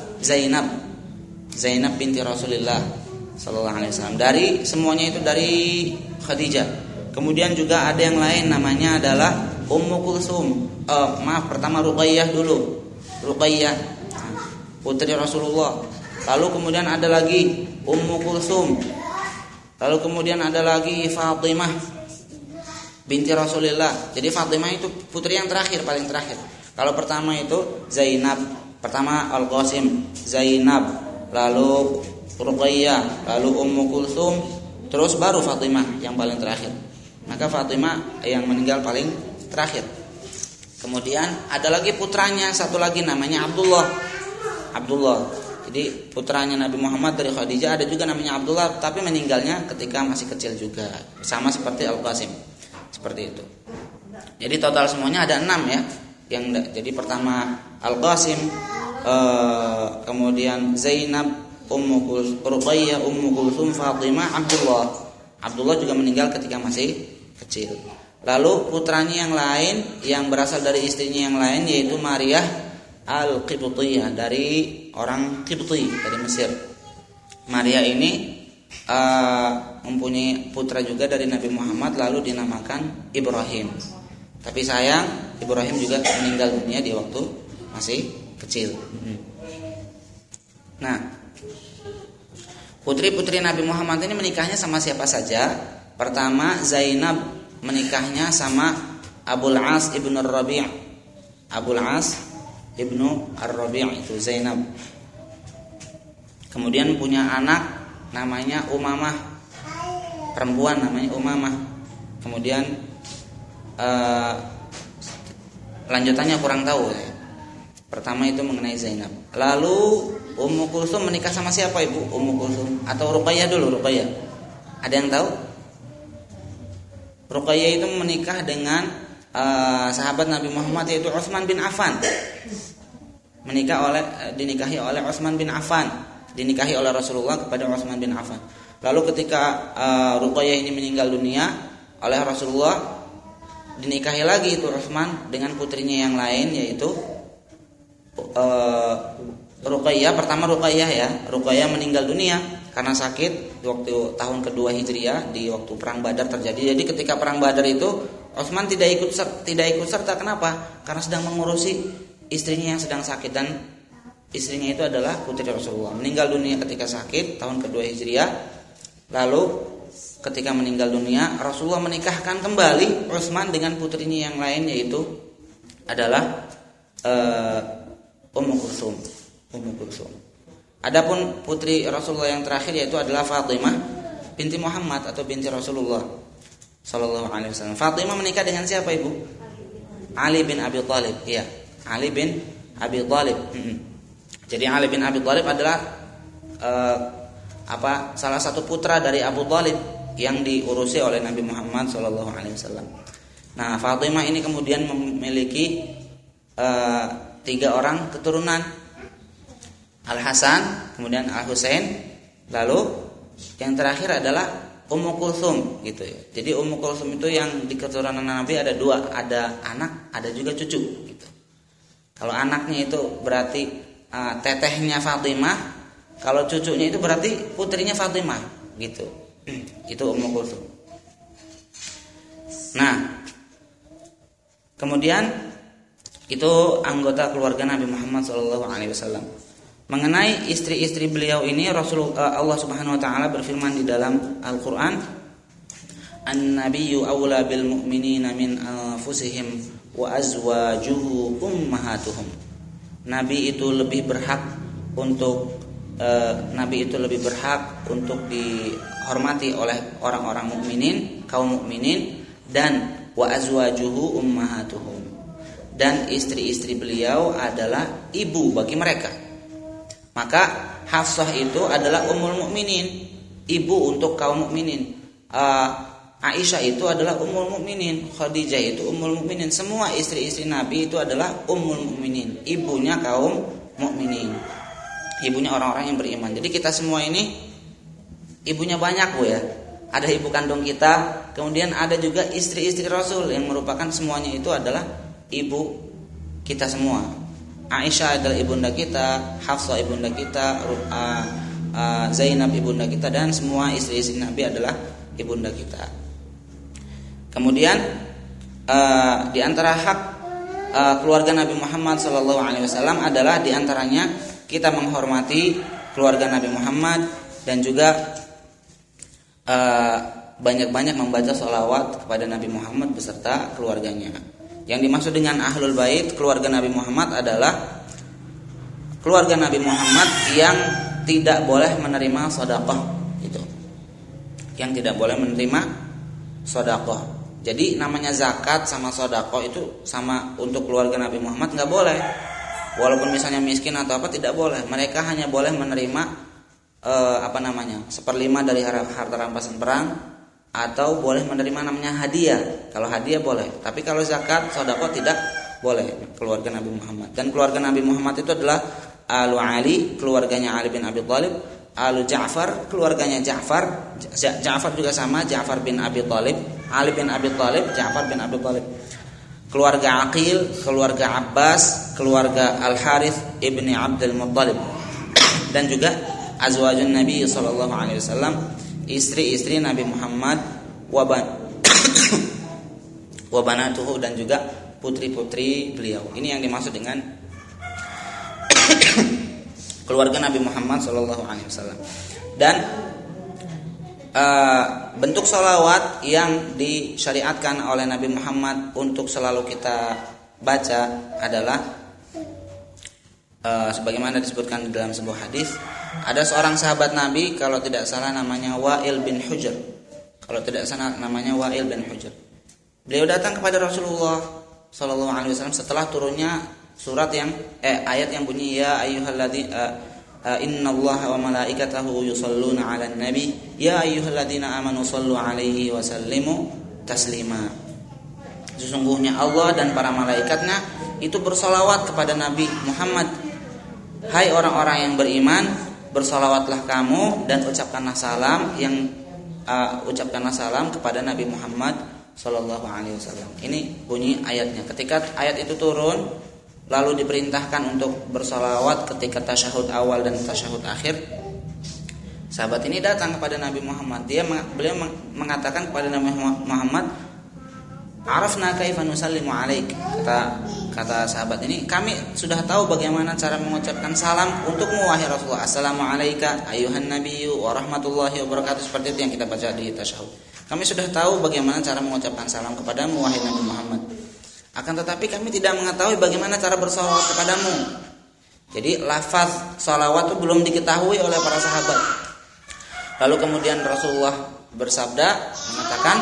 Zainab binti Rasulullah sallallahu alaihi wasallam. Dari semuanya itu dari Khadijah. Kemudian juga ada yang lain namanya adalah Ummu Kulsum. Pertama Ruqayyah dulu. Ruqayyah putri Rasulullah. Lalu kemudian ada lagi Ummu Kulsum. Lalu kemudian ada lagi Fatimah binti Rasulullah. Jadi Fatimah itu putri yang terakhir, paling terakhir. Kalau pertama itu Zainab, pertama Al-Qasim, Zainab, lalu Ruqayyah, lalu Ummu Kulsum, terus baru Fatimah yang paling terakhir. Maka Fatimah yang meninggal paling terakhir. Kemudian ada lagi putranya, satu lagi namanya Abdullah. Jadi putranya Nabi Muhammad dari Khadijah ada juga namanya Abdullah, tapi meninggalnya ketika masih kecil juga, sama seperti Al-Qasim. Seperti itu. Jadi total semuanya ada 6 ya. Jadi pertama Al-Qasim, kemudian Zainab, Ruqayyah, Ummu Kulsum, Fatimah, Abdullah juga meninggal ketika masih kecil. Lalu putranya yang lain yang berasal dari istrinya yang lain yaitu Maria Al-Qibtiyah dari orang Qibti dari Mesir. Maria ini mempunyai putra juga dari Nabi Muhammad lalu dinamakan Ibrahim. Tapi sayang Ibrahim juga meninggal dunia di waktu masih kecil. Nah, putri-putri Nabi Muhammad ini menikahnya sama siapa saja? Pertama Zainab menikahnya sama Abul As ibnu Rabi'. Abul As ibnu Ar-Rabi' itu Zainab. Kemudian punya anak namanya Umamah, perempuan namanya Umamah. Kemudian lanjutannya kurang tahu ya. Pertama itu mengenai Zainab. Lalu Ummu Kulsum menikah sama siapa ibu? Ummu Kulsum atau Ruqayyah dulu? Ruqayyah. Ada yang tahu? Ruqayyah itu menikah dengan sahabat Nabi Muhammad yaitu Utsman bin Affan. Dinikahi oleh Utsman bin Affan, dinikahi oleh Rasulullah kepada Utsman bin Affan. Lalu ketika Ruqayyah ini meninggal dunia oleh Rasulullah, dinikahi lagi itu Utsman dengan putrinya yang lain yaitu Ruqayyah. Pertama Ruqayyah ya, Ruqayyah meninggal dunia karena sakit di waktu tahun kedua Hijriah di waktu perang Badar terjadi. Jadi ketika perang Badar itu Utsman tidak ikut serta. Kenapa? Karena sedang mengurusi istrinya yang sedang sakit dan istrinya itu adalah putri Rasulullah. Meninggal dunia ketika sakit tahun kedua Hijriah. Lalu ketika meninggal dunia Rasulullah menikahkan kembali Utsman dengan putrinya yang lain yaitu adalah Ummu Kulsum. Adapun putri Rasulullah yang terakhir yaitu adalah Fatimah binti Muhammad atau binti Rasulullah sallallahu alaihi wasallam. Fatimah menikah dengan siapa ibu? Ali bin Abi Thalib. Iya, Ali bin Abi Thalib. Jadi Ali bin Abi Thalib adalah salah satu putra dari Abu Thalib yang diurusi oleh Nabi Muhammad sallallahu alaihi wasallam. Nah, Fatimah ini kemudian memiliki 3 orang keturunan. Al-Hasan, kemudian Al-Husain, lalu yang terakhir adalah Ummu Kulsum gitu ya. Jadi Ummu Kulsum itu yang di keturunan Nabi ada 2, ada anak, ada juga cucu gitu. Kalau anaknya itu berarti tetehnya Fatimah, kalau cucunya itu berarti putrinya Fatimah gitu. Itu Ummu Kulsum. Nah, kemudian itu anggota keluarga Nabi Muhammad SAW. Mengenai istri-istri beliau ini Allah Subhanahu wa taala berfirman di dalam Al-Qur'an, "An-nabiyyu aula bil mu'minina min anfusihim wa azwajuhu ummahatuhum." Nabi itu lebih berhak untuk dihormati oleh orang-orang mukminin, kaum mukminin, dan wa azwajuhu ummahatuhum. Dan istri-istri beliau adalah ibu bagi mereka. Maka Hafsah itu adalah ummul mukminin, ibu untuk kaum mukminin. Aisyah itu adalah ummul mukminin, Khadijah itu ummul mukminin. Semua istri-istri Nabi itu adalah ummul mukminin, ibunya kaum mukminin, ibunya orang-orang yang beriman. Jadi kita semua ini ibunya banyak Bu ya. Ada ibu kandung kita, kemudian ada juga istri-istri Rasul yang merupakan semuanya itu adalah ibu kita semua. Aisyah adalah ibunda kita, Hafsah ibunda kita, Zainab ibunda kita, dan semua istri-istri Nabi adalah ibunda kita. Kemudian di antara hak keluarga Nabi Muhammad SAW adalah di antaranya kita menghormati keluarga Nabi Muhammad dan juga banyak-banyak membaca sholawat kepada Nabi Muhammad beserta keluarganya. Yang dimaksud dengan Ahlul Bait, keluarga Nabi Muhammad adalah keluarga Nabi Muhammad yang tidak boleh menerima sedekah itu. Yang tidak boleh menerima sedekah. Jadi namanya zakat sama sedekah itu sama untuk keluarga Nabi Muhammad enggak boleh. Walaupun misalnya miskin atau apa tidak boleh. Mereka hanya boleh menerima 1/5 dari harta rampasan perang, atau boleh menerima namanya hadiah. Kalau hadiah boleh, tapi kalau zakat, sedekah tidak boleh keluarga Nabi Muhammad. Dan keluarga Nabi Muhammad itu adalah Alu Ali, keluarganya Ali bin Abi Thalib, Alu Ja'far, keluarganya Ja'far juga sama, Ja'far bin Abi Thalib, Ali bin Abi Thalib, Ja'far bin Abi Thalib, keluarga Aqil, keluarga Abbas, keluarga Al-Harith ibni Abdul Muttalib, dan juga azwajun Nabi sallallahu alaihi wasallam, istri-istri Nabi Muhammad, wa banatuhu, dan juga putri-putri beliau. Ini yang dimaksud dengan keluarga Nabi Muhammad sallallahu alaihi wasallam. Dan bentuk sholawat yang disyariatkan oleh Nabi Muhammad untuk selalu kita baca adalah sebagaimana disebutkan di dalam sebuah hadis. Ada seorang sahabat Nabi, kalau tidak salah namanya Wa'il bin Hujr. Beliau datang kepada Rasulullah sallallahu alaihi wasallam setelah turunnya surat yang ayat yang bunyi ya ayyuhalladzina innallaha wa malaikatahu yusholluna 'alan nabi ya ayyuhalladzina amanu shallu 'alaihi wa sallimu taslima. Sesungguhnya Allah dan para malaikatnya itu bersolawat kepada Nabi Muhammad. Hai orang-orang yang beriman, bersolawatlah kamu dan ucapkanlah salam kepada Nabi Muhammad sallallahu alaihi wasallam. Ini bunyi ayatnya. Ketika ayat itu turun, lalu diperintahkan untuk bersolawat ketika tasyahud awal dan tasyahud akhir. Sahabat ini datang kepada Nabi Muhammad. Beliau mengatakan kepada Nabi Muhammad, "Arafna kaifa nusallimu alaik." Kata sahabat ini, kami sudah tahu bagaimana cara mengucapkan salam untukmu wahai Rasulullah. Assalamu alayka ayyuhan nabiyyu wa rahmatullahi wa barakatuh. Seperti itu yang kita baca di tasyahud. Kami sudah tahu bagaimana cara mengucapkan salam kepadamu wahai Nabi Muhammad. Akan tetapi kami tidak mengetahui bagaimana cara bersolawat kepadamu. Jadi lafaz solawat itu belum diketahui oleh para sahabat. Lalu kemudian Rasulullah bersabda, mengatakan,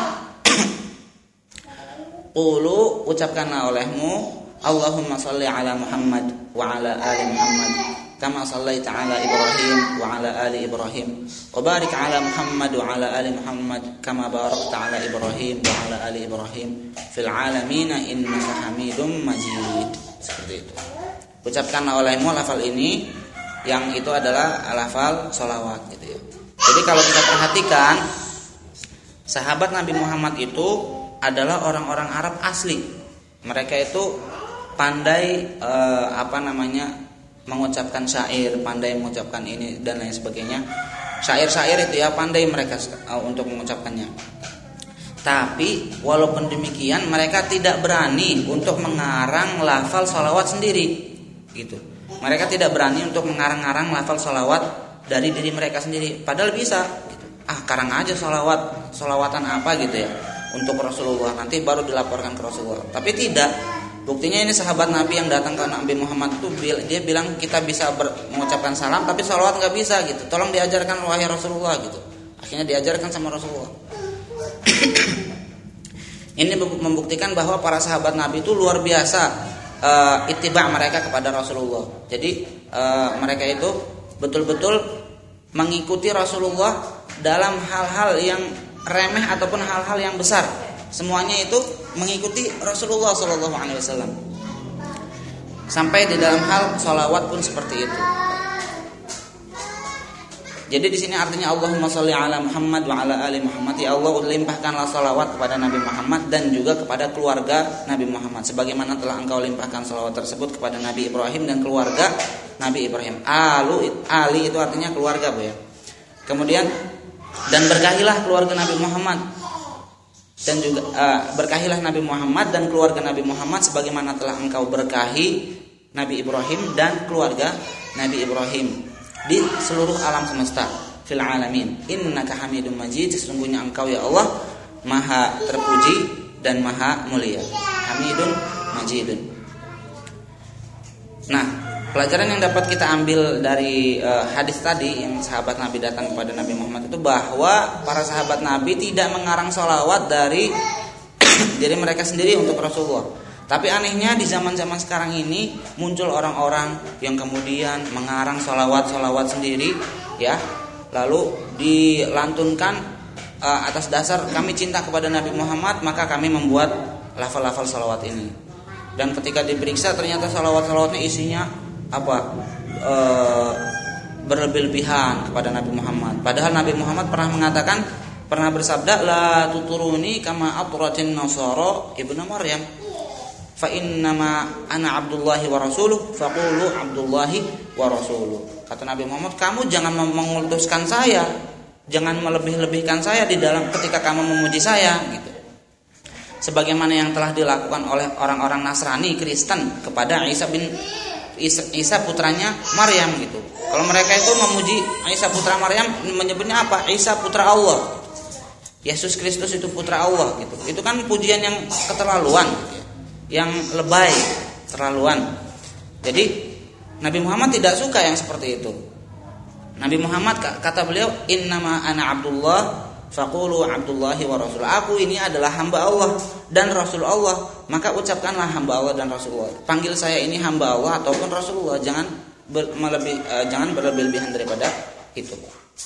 "Qulu, ucapkanlah olehmu, Allahumma shalli ala Muhammad wa ala ali Muhammad, kama shallaita ala Ibrahim wa ala ali Ibrahim, wa barik ala Muhammad wa ala ali Muhammad, kama barakta ala Ibrahim wa ala ali Ibrahim fil alamin innaka Hamidum Majid." Seperti itu. Ucapkanlah olehmu lafal ini, yang itu adalah lafal sholawat gitu ya. Jadi kalau kita perhatikan, sahabat Nabi Muhammad itu adalah orang-orang Arab asli. Mereka itu pandai mengucapkan syair, pandai mengucapkan ini dan lain sebagainya. Syair-syair itu ya pandai mereka untuk mengucapkannya. Tapi walaupun demikian mereka tidak berani untuk mengarang lafal sholawat sendiri, gitu. Mereka tidak berani untuk mengarang-arang lafal sholawat dari diri mereka sendiri. Padahal bisa, gitu. Karang aja sholawatan apa gitu ya untuk Rasulullah, nanti baru dilaporkan ke Rasulullah. Tapi tidak. Buktinya ini sahabat Nabi yang datang ke Nabi Muhammad itu, dia bilang kita bisa mengucapkan salam tapi sholawat nggak bisa gitu. Tolong diajarkan wahai Rasulullah gitu. Akhirnya diajarkan sama Rasulullah. Ini membuktikan bahwa para sahabat Nabi itu luar biasa ittiba mereka kepada Rasulullah. Jadi mereka itu betul-betul mengikuti Rasulullah dalam hal-hal yang remeh ataupun hal-hal yang besar. Semuanya itu mengikuti Rasulullah SAW. Sampai di dalam hal sholawat pun seperti itu. Jadi di sini artinya Allahumma sholli ala Muhammad wa ala ali Muhammad. Ya Allah, limpahkanlah sholawat kepada Nabi Muhammad dan juga kepada keluarga Nabi Muhammad, sebagaimana telah Engkau limpahkan sholawat tersebut kepada Nabi Ibrahim dan keluarga Nabi Ibrahim. Ali itu artinya keluarga, Bu ya. Kemudian dan berkahilah keluarga Nabi Muhammad dan juga berkahilah Nabi Muhammad dan keluarga Nabi Muhammad sebagaimana telah Engkau berkahi Nabi Ibrahim dan keluarga Nabi Ibrahim di seluruh alam semesta, fil alamin innaka Hamidum Majid. Sesungguhnya Engkau ya Allah Maha terpuji dan Maha mulia. Hamidun Majidun. Nah, pelajaran yang dapat kita ambil dari hadis tadi yang sahabat Nabi datang kepada Nabi Muhammad itu bahwa para sahabat Nabi tidak mengarang sholawat dari diri mereka sendiri untuk Rasulullah. Tapi anehnya di zaman-zaman sekarang ini muncul orang-orang yang kemudian mengarang sholawat sendiri, ya, lalu dilantunkan atas dasar kami cinta kepada Nabi Muhammad maka kami membuat lafal-lafal sholawat ini. Dan ketika diperiksa ternyata sholawat-sholawatnya isinya berlebih-lebihan kepada Nabi Muhammad. Padahal Nabi Muhammad pernah pernah bersabda, la tuturuni kama atratin nasara ibnu Maryam, fa innama ana Abdullahi wa rasuluh faqulu Abdullahi wa rasuluh. Kata Nabi Muhammad, kamu jangan mengutuskan saya, jangan melebih-lebihkan saya di dalam ketika kamu memuji saya gitu. Sebagaimana yang telah dilakukan oleh orang-orang Nasrani, Kristen kepada Isa putranya Maryam gitu. Kalau mereka itu memuji Isa putra Maryam, menyebutnya apa? Isa putra Allah. Yesus Kristus itu putra Allah gitu. Itu kan pujian yang keterlaluan gitu ya. Yang lebay, terlaluan. Jadi Nabi Muhammad tidak suka yang seperti itu. Nabi Muhammad kata beliau, innama ana Abdullah faqulu Abdullahi wa rasul. Aku ini adalah hamba Allah dan Rasul Allah, maka ucapkanlah hamba Allah dan Rasulullah. Panggil saya ini hamba Allah ataupun Rasulullah, jangan berlebih-lebihan daripada itu.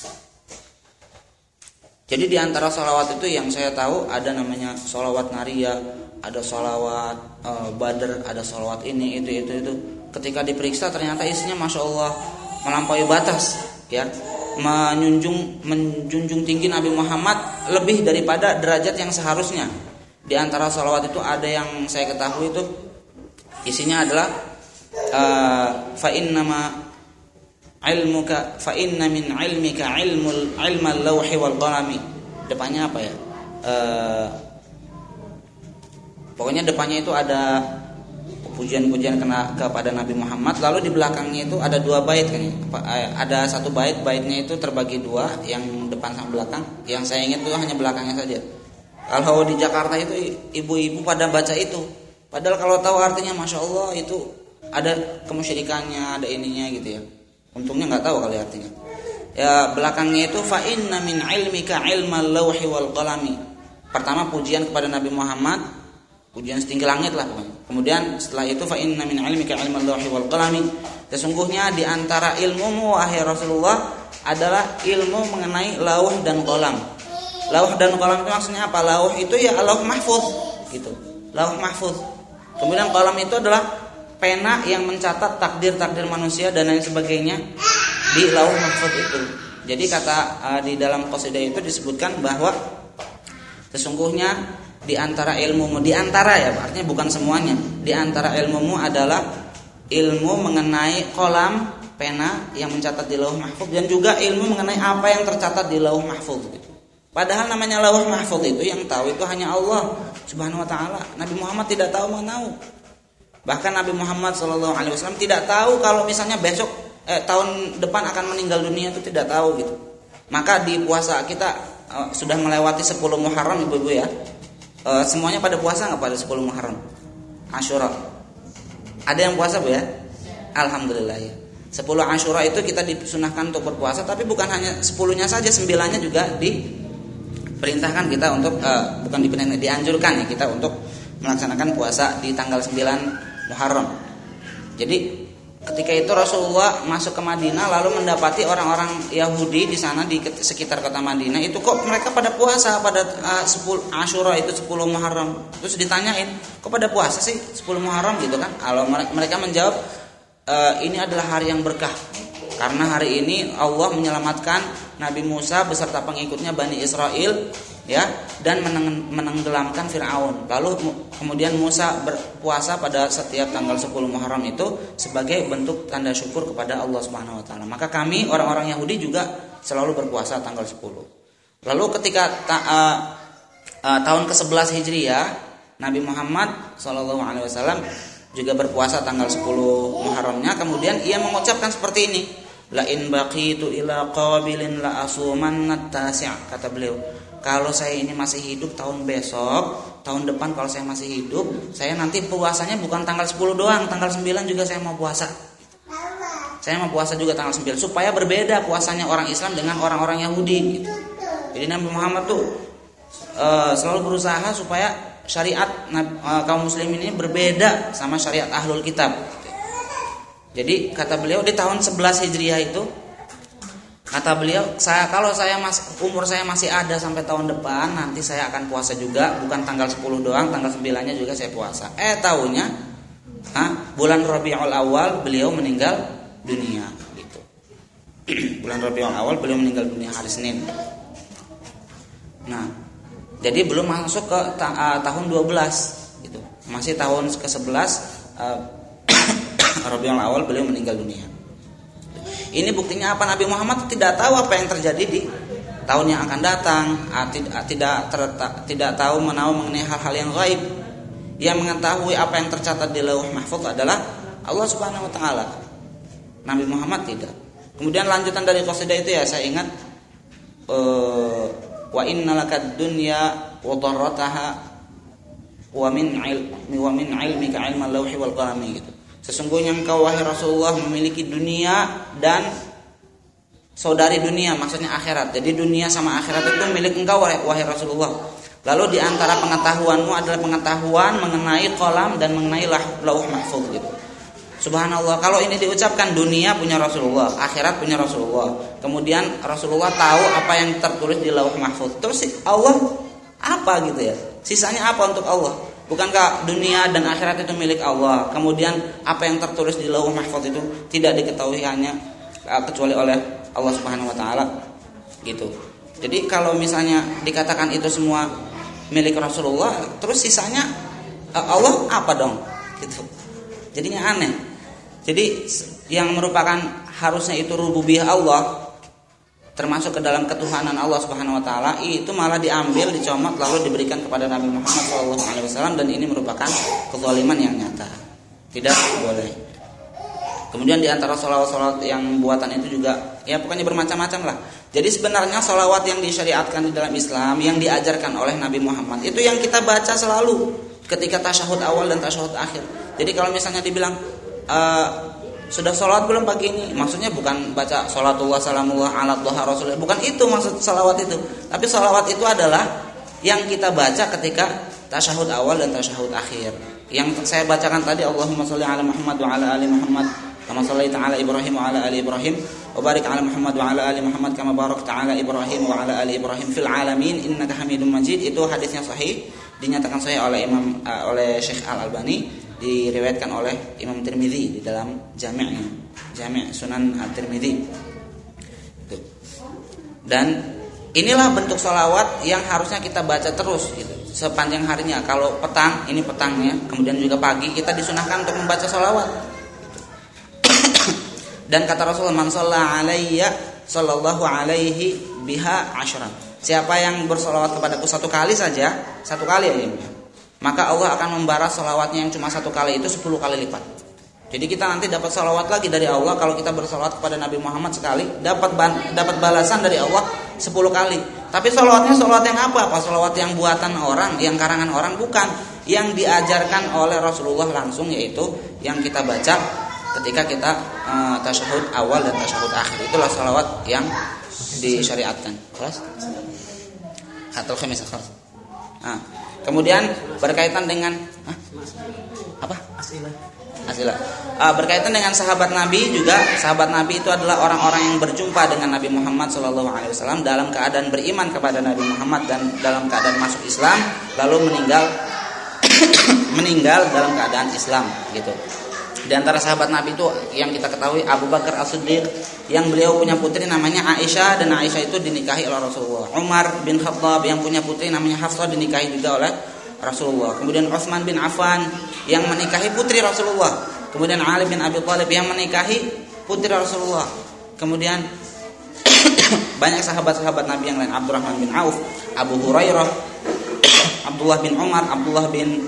Jadi di antara sholawat itu yang saya tahu ada namanya sholawat Nariyah, ada sholawat Badr, ada sholawat ini itu. Ketika diperiksa ternyata isinya masya Allah melampaui batas, ya, menjunjung tinggi Nabi Muhammad lebih daripada derajat yang seharusnya. Di antara sholawat itu ada yang saya ketahui itu isinya adalah fa inna min ilmika ilmal lawhi wal qalami. Depannya apa ya? Pokoknya depannya itu ada pujian-pujian kepada Nabi Muhammad. Lalu di belakangnya itu ada 2 bait kan? Ada 1 baitnya itu terbagi 2, yang depan sama belakang. Yang saya ingat itu hanya belakangnya saja. Kalau di Jakarta itu ibu-ibu pada baca itu, padahal kalau tahu artinya masya Allah itu ada kemusyrikannya, ada ininya gitu ya. Untungnya nggak tahu kali artinya. Ya, belakangnya itu fa inna min ilmika ilmal lawhi wal qalami. Pertama pujian kepada Nabi Muhammad, pujian setinggi langit lah pokoknya. Kemudian setelah itu fa inna min ilmika ilmal lawhi wal qalami. Sesungguhnya di antara ilmumu wahai Rasulullah adalah ilmu mengenai lauh dan qalam. Lauh dan qalam itu maksudnya apa? Lauh itu ya lauh mahfuz gitu. Lauh mahfuz. Kemudian qalam itu adalah pena yang mencatat takdir-takdir manusia dan lain sebagainya di lauh mahfuz itu. Jadi di dalam qasidah itu disebutkan bahwa sesungguhnya di antara ilmumu, di antara ya, artinya bukan semuanya. Di antara ilmumu adalah ilmu mengenai qalam, pena yang mencatat di lauh mahfuz, dan juga ilmu mengenai apa yang tercatat di lauh mahfuz gitu. Padahal namanya lauh mahfuz itu yang tahu itu hanya Allah Subhanahu wa taala. Nabi Muhammad tidak tahu mengenai. Bahkan Nabi Muhammad SAW tidak tahu kalau misalnya besok tahun depan akan meninggal dunia, itu tidak tahu gitu. Maka di puasa kita sudah melewati 10 Muharram ibu-ibu ya. Semuanya pada puasa nggak pada 10 Muharram? Asyura. Ada yang puasa Bu ya? Alhamdulillah ya. 10 Asyura itu kita disunahkan untuk berpuasa, tapi bukan hanya 10-nya saja, 9-nya juga diperintahkan kita untuk bukan diperintahkan, dianjurkan ya kita untuk melaksanakan puasa di tanggal 9 Muharram. Jadi ketika itu Rasulullah masuk ke Madinah lalu mendapati orang-orang Yahudi di sana di sekitar kota Madinah itu kok mereka pada puasa pada 10 Asyura itu 10 Muharram. Terus ditanyain, "Kok pada puasa sih 10 Muharram?" gitu kan. Kalau mereka menjawab, "Ini adalah hari yang berkah. Karena hari ini Allah menyelamatkan Nabi Musa beserta pengikutnya Bani Israel ya, dan menenggelamkan Fir'aun. Lalu kemudian Musa berpuasa pada setiap tanggal 10 Muharram itu sebagai bentuk tanda syukur kepada Allah Subhanahu wa taala. Maka kami orang-orang Yahudi juga selalu berpuasa tanggal 10. Lalu ketika tahun ke-11 Hijriah, Nabi Muhammad SAW juga berpuasa tanggal 10 Muharramnya. Kemudian ia mengucapkan seperti ini, la in baqitu ila qabilin la asumanna tasi', kata beliau, kalau saya ini masih hidup tahun besok, tahun depan kalau saya masih hidup, saya nanti puasanya bukan tanggal 10 doang, tanggal 9 juga saya mau puasa. Saya mau puasa juga tanggal 9 supaya berbeda puasanya orang Islam dengan orang-orang Yahudi gitu. Jadi Nabi Muhammad tuh selalu berusaha supaya syariat kaum muslimin ini berbeda sama syariat ahlul kitab. Jadi kata beliau di tahun 11 Hijriah itu, kata beliau, umur saya masih ada sampai tahun depan, nanti saya akan puasa juga, bukan tanggal 10 doang, tanggal 9-nya juga saya puasa. Tahunya bulan Rabiul Awal beliau meninggal dunia gitu. Bulan Rabiul Awal beliau meninggal dunia hari Senin. Jadi belum masuk ke tahun 12 gitu. Masih tahun ke-11 Rabiul Awal beliau meninggal dunia. Ini buktinya apa? Nabi Muhammad tidak tahu apa yang terjadi di tahun yang akan datang, tidak tahu menahu mengenai hal-hal yang gaib. Yang mengetahui apa yang tercatat di Lauh Mahfuz adalah Allah Subhanahu wa taala. Nabi Muhammad tidak. Kemudian lanjutan dari qasidah itu ya saya ingat wa innalakad dunya wa darrataha wa min ilmika ilmal lauhi wal qalami gitu. Sesungguhnya engkau wahai Rasulullah memiliki dunia dan saudari dunia, maksudnya akhirat. Jadi dunia sama akhirat itu milik engkau wahai Rasulullah. Lalu di antara pengetahuanmu adalah pengetahuan mengenai qalam dan mengenai lauh mahfuz gitu. Subhanallah, kalau ini diucapkan dunia punya Rasulullah, akhirat punya Rasulullah. Kemudian Rasulullah tahu apa yang tertulis di lauh mahfuz. Terus Allah apa gitu ya? Sisanya apa untuk Allah? Bukankah dunia dan akhirat itu milik Allah? Kemudian apa yang tertulis di lauh mahfuz itu tidak diketahui hanya kecuali oleh Allah Subhanahu wa taala gitu. Jadi kalau misalnya dikatakan itu semua milik Rasulullah, terus sisanya Allah apa dong? Gitu. Jadinya aneh. Jadi yang merupakan harusnya itu rububiyah Allah, termasuk ke dalam ketuhanan Allah Subhanahu wa taala, itu malah diambil, dicomot lalu diberikan kepada Nabi Muhammad SAW, dan ini merupakan kezaliman yang nyata. Tidak boleh. Kemudian di antara sholawat-sholawat yang buatan itu juga ya pokoknya bermacam-macam lah. Jadi sebenarnya sholawat yang disyariatkan di dalam Islam, yang diajarkan oleh Nabi Muhammad, itu yang kita baca selalu ketika tasyahud awal dan tasyahud akhir. Jadi kalau misalnya dibilang sudah sholat belum pagi ini, maksudnya bukan baca sholatullah salamullah ala dhuha rasulullah, bukan itu maksud sholawat itu. Tapi sholawat itu adalah yang kita baca ketika tasyahud awal dan tasyahud akhir. Yang saya bacakan tadi, Allahumma sholli ala Muhammad wa ala ali Muhammad kama shallaita ala Ibrahim wa ala ali Ibrahim wa barik ala Muhammad wa ala ali Muhammad kama barakta ala Ibrahim wa ala ali Ibrahim fil alamin innaka Hamidum Majid. Itu hadisnya sahih, dinyatakan sahih oleh Syekh Al-Albani, diriwayatkan oleh Imam Tirmidzi di dalam Jami' Sunan At-Tirmidzi. Dan inilah bentuk sholawat yang harusnya kita baca terus gitu, sepanjang harinya. Kalau petang, ini petangnya, kemudian juga pagi kita disunahkan untuk membaca sholawat. Dan kata Rasulullah, man shalla alayya sallallahu alaihi biha asyran. Siapa yang bersolawat kepadaku satu kali saja, satu kali aja, maka Allah akan membalas sholawatnya yang cuma satu kali itu 10 kali lipat. Jadi kita nanti dapat sholawat lagi dari Allah kalau kita bersolawat kepada Nabi Muhammad sekali, dapat balasan dari Allah 10 kali. Tapi sholawatnya sholawat yang apa? Apa sholawat yang buatan orang, yang karangan orang? Bukan. Yang diajarkan oleh Rasulullah langsung, yaitu yang kita baca ketika kita tasyahud awal dan tasyahud akhir. Itulah sholawat yang disyariatkan. Kelas? Hatul khamis akhir. Nah, kemudian berkaitan dengan apa? Asilah. Berkaitan dengan sahabat Nabi juga. Sahabat Nabi itu adalah orang-orang yang berjumpa dengan Nabi Muhammad SAW dalam keadaan beriman kepada Nabi Muhammad dan dalam keadaan masuk Islam, lalu meninggal dalam keadaan Islam gitu. Di antara sahabat Nabi itu yang kita ketahui Abu Bakar As-Siddiq, yang beliau punya putri namanya Aisyah, dan Aisyah itu dinikahi oleh Rasulullah. Umar bin Khattab yang punya putri namanya Hafsah, dinikahi juga oleh Rasulullah. Kemudian Utsman bin Affan yang menikahi putri Rasulullah. Kemudian Ali bin Abi Thalib yang menikahi putri Rasulullah. Kemudian banyak sahabat-sahabat Nabi yang lain, Abdurrahman bin Auf, Abu Hurairah, Abdullah bin Umar, Abdullah bin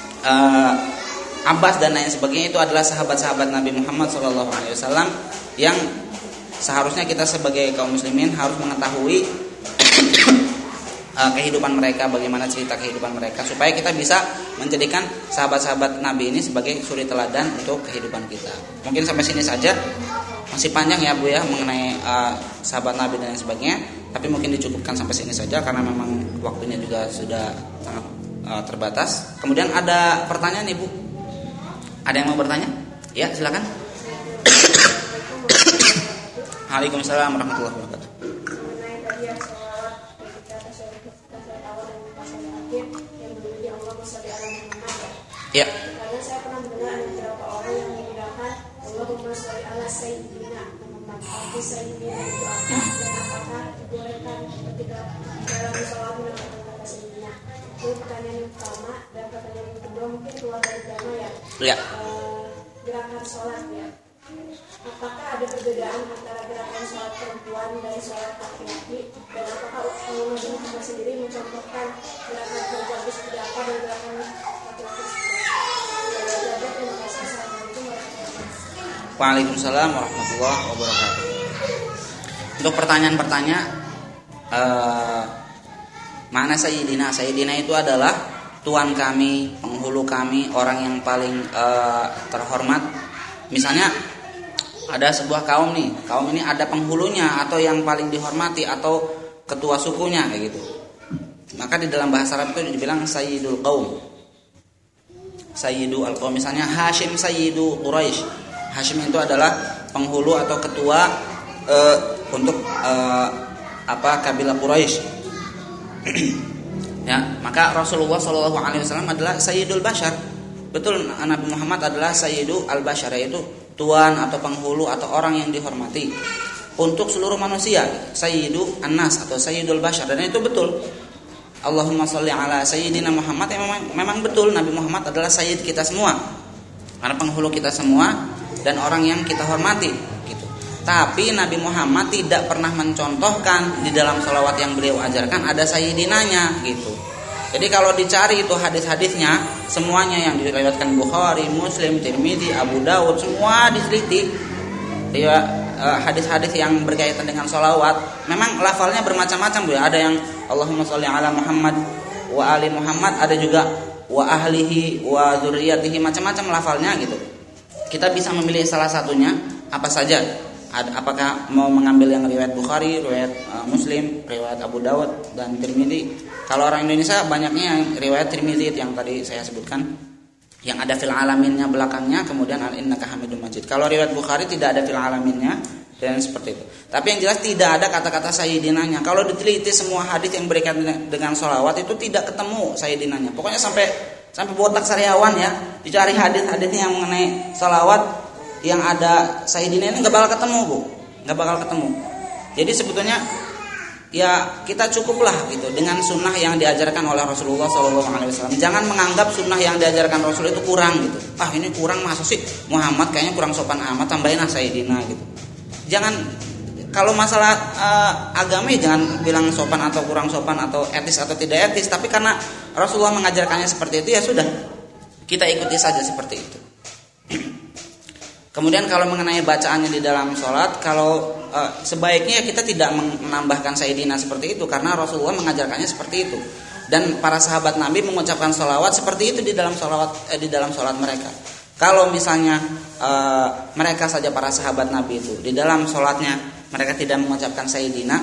Abbas dan lain sebagainya. Itu adalah sahabat-sahabat Nabi Muhammad SAW yang seharusnya kita sebagai kaum muslimin harus mengetahui kehidupan mereka, bagaimana cerita kehidupan mereka, supaya kita bisa menjadikan sahabat-sahabat Nabi ini sebagai suri teladan untuk kehidupan kita. Mungkin sampai sini saja, masih panjang ya Bu ya mengenai sahabat Nabi dan lain sebagainya, tapi mungkin dicukupkan sampai sini saja karena memang waktunya juga sudah sangat terbatas. Kemudian ada pertanyaan Ibu? Ada yang mau bertanya? Ya, silakan. Waalaikumsalam warahmatullahi wabarakatuh. Ya. Karena saya pernah mendengar ada beberapa orang yang menggunakan Allahumma sholli ala sayyidina Muhammad. Arti sayyidina itu apa dan apakah dibolehkan ketika dalam sholat menggunakan kata sayyidina? Ini pertanyaan yang pertama dan pertanyaan yang kedua mungkin keluar dari tema ya. Ya. Gerakan sholat ya. Apakah ada perbedaan antara gerakan sholat perempuan dan sholat laki-laki, dan apakah ulama bin Muhammad sendiri mencontohkan gerakan perempuan itu seperti apa dan gerakan laki-laki seperti apa? Terima kasih. Assalamualaikum warahmatullahi wabarakatuh. Waalaikumsalam warahmatullahi wabarakatuh. Untuk pertanyaan-pertanyaan, mana Sayyidina? Sayyidina itu adalah Tuan kami, penghulu kami, orang yang paling terhormat. Misalnya ada sebuah kaum nih, kaum ini ada penghulunya atau yang paling dihormati atau ketua sukunya kayak gitu. Maka di dalam bahasa Arab itu dibilang Sayyidul Qaum. Sayyidu al-Qaum, misalnya Hashim Sayyidu Quraisy. Hashim itu adalah penghulu atau ketua untuk kabilah Quraisy. Ya, maka Rasulullah SAW adalah Sayyidul Bashar. Betul, Nabi Muhammad adalah Sayyidu al-Bashar, yaitu tuan atau penghulu atau orang yang dihormati untuk seluruh manusia, Sayyidu an-Nas atau Sayyidul Bashar. Dan itu betul. Allahumma sholli ala Sayyidina Muhammad, memang betul Nabi Muhammad adalah Sayyid kita semua, karena penghulu kita semua dan orang yang kita hormati gitu. Tapi Nabi Muhammad tidak pernah mencontohkan di dalam sholawat yang beliau ajarkan ada Sayyidinanya gitu. Jadi kalau dicari itu hadis-hadisnya, semuanya yang diriwayatkan Bukhari, Muslim, Tirmidzi, Abu Dawud, semua diteliti. Hadis-hadis yang berkaitan dengan sholawat, memang lafalnya bermacam-macam Bu. Ada yang Allahumma sholli ala Muhammad wa ali Muhammad, ada juga wa ahlihi wa dzurriyyatihi, macam-macam lafalnya gitu. Kita bisa memilih salah satunya apa saja. Apakah mau mengambil yang riwayat Bukhari, riwayat Muslim, riwayat Abu Dawud dan Tirmidzi. Kalau orang Indonesia banyaknya yang riwayat Tirmidzi yang tadi saya sebutkan, yang ada fil alaminnya belakangnya, kemudian innaka hamidum majid. Kalau riwayat Bukhari tidak ada fil alaminnya dan seperti itu. Tapi yang jelas tidak ada kata-kata sayyidinanya. Kalau diteliti semua hadis yang berkaitan dengan sholawat itu tidak ketemu sayyidinanya. Pokoknya sampai botak sariawan ya, dicari hadis-hadisnya yang mengenai sholawat yang ada Sayyidina ini nggak bakal ketemu Bu, nggak bakal ketemu. Jadi sebetulnya ya kita cukuplah gitu dengan sunnah yang diajarkan oleh Rasulullah SAW. Jangan menganggap sunnah yang diajarkan Rasul itu kurang gitu. Ah ini kurang, masa sih Muhammad kayaknya kurang sopan amat, tambahin Sayyidina gitu. Jangan, kalau masalah agama ya jangan bilang sopan atau kurang sopan atau etis atau tidak etis. Tapi karena Rasulullah mengajarkannya seperti itu, ya sudah kita ikuti saja seperti itu. Kemudian kalau mengenai bacaannya di dalam sholat, kalau sebaiknya kita tidak menambahkan Sayyidina seperti itu, karena Rasulullah mengajarkannya seperti itu. Dan para sahabat Nabi mengucapkan sholawat seperti itu di dalam sholat mereka. Kalau misalnya mereka saja para sahabat Nabi itu di dalam sholatnya mereka tidak mengucapkan Sayyidina,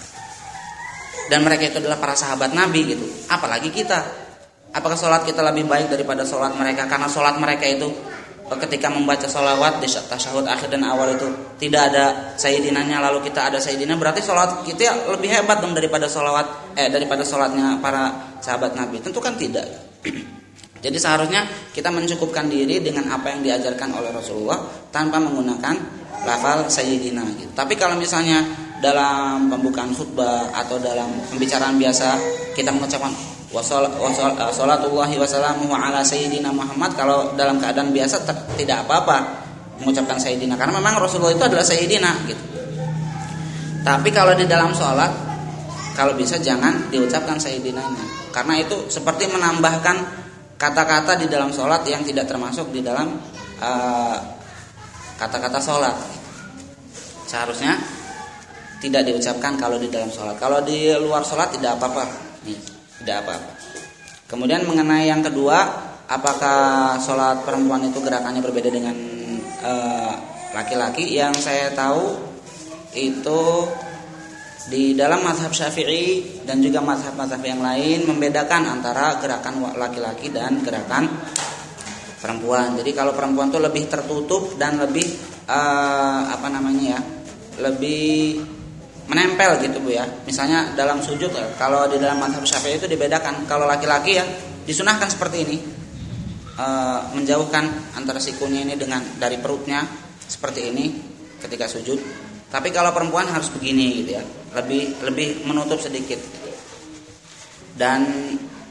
dan mereka itu adalah para sahabat Nabi gitu, apalagi kita. Apakah sholat kita lebih baik daripada sholat mereka? Karena sholat mereka itu ketika membaca sholawat di tasyahud akhir dan awal itu tidak ada Sayyidinanya, lalu kita ada Sayyidina, berarti sholat kita lebih hebat dong daripada sholatnya para sahabat Nabi. Tentu kan tidak. Jadi seharusnya kita mencukupkan diri dengan apa yang diajarkan oleh Rasulullah tanpa menggunakan lafal Sayyidina gitu. Tapi kalau misalnya dalam pembukaan khutbah atau dalam pembicaraan biasa kita mengucapkan wassalatullahi wassalamuhu ala Sayyidina Muhammad, kalau dalam keadaan biasa tidak apa-apa mengucapkan Sayyidina, karena memang Rasulullah itu adalah Sayyidina gitu. Tapi kalau di dalam sholat, kalau bisa jangan diucapkan Sayyidinanya, karena itu seperti menambahkan kata-kata di dalam sholat yang tidak termasuk di dalam kata-kata sholat. Seharusnya tidak diucapkan kalau di dalam sholat. Kalau di luar sholat tidak apa-apa nih. Tidak apa-apa. Kemudian mengenai yang kedua, apakah sholat perempuan itu gerakannya berbeda dengan laki-laki? Yang saya tahu itu di dalam mazhab Syafi'i dan juga mazhab-mazhab yang lain membedakan antara gerakan laki-laki dan gerakan perempuan. Jadi kalau perempuan itu lebih tertutup dan lebih lebih menempel gitu Bu ya. Misalnya dalam sujud, kalau di dalam mazhab Syafi'i itu dibedakan. Kalau laki-laki ya disunahkan seperti ini, menjauhkan antara sikunya ini dari perutnya seperti ini ketika sujud. Tapi kalau perempuan harus begini gitu ya, lebih menutup sedikit. Dan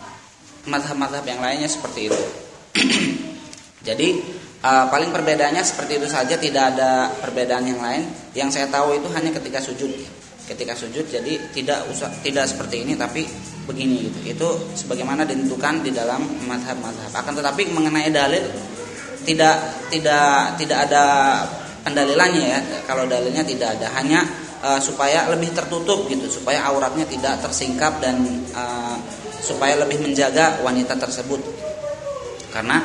mazhab-mazhab yang lainnya seperti itu. Jadi paling perbedaannya seperti itu saja, tidak ada perbedaan yang lain. Yang saya tahu itu hanya ketika sujud. Ketika sujud jadi tidak seperti ini tapi begini gitu. Itu sebagaimana ditentukan di dalam mazhab-mazhab. Akan tetapi mengenai dalil tidak ada pendalilannya ya. Kalau dalilnya tidak ada, hanya supaya lebih tertutup gitu, supaya auratnya tidak tersingkap dan supaya lebih menjaga wanita tersebut. Karena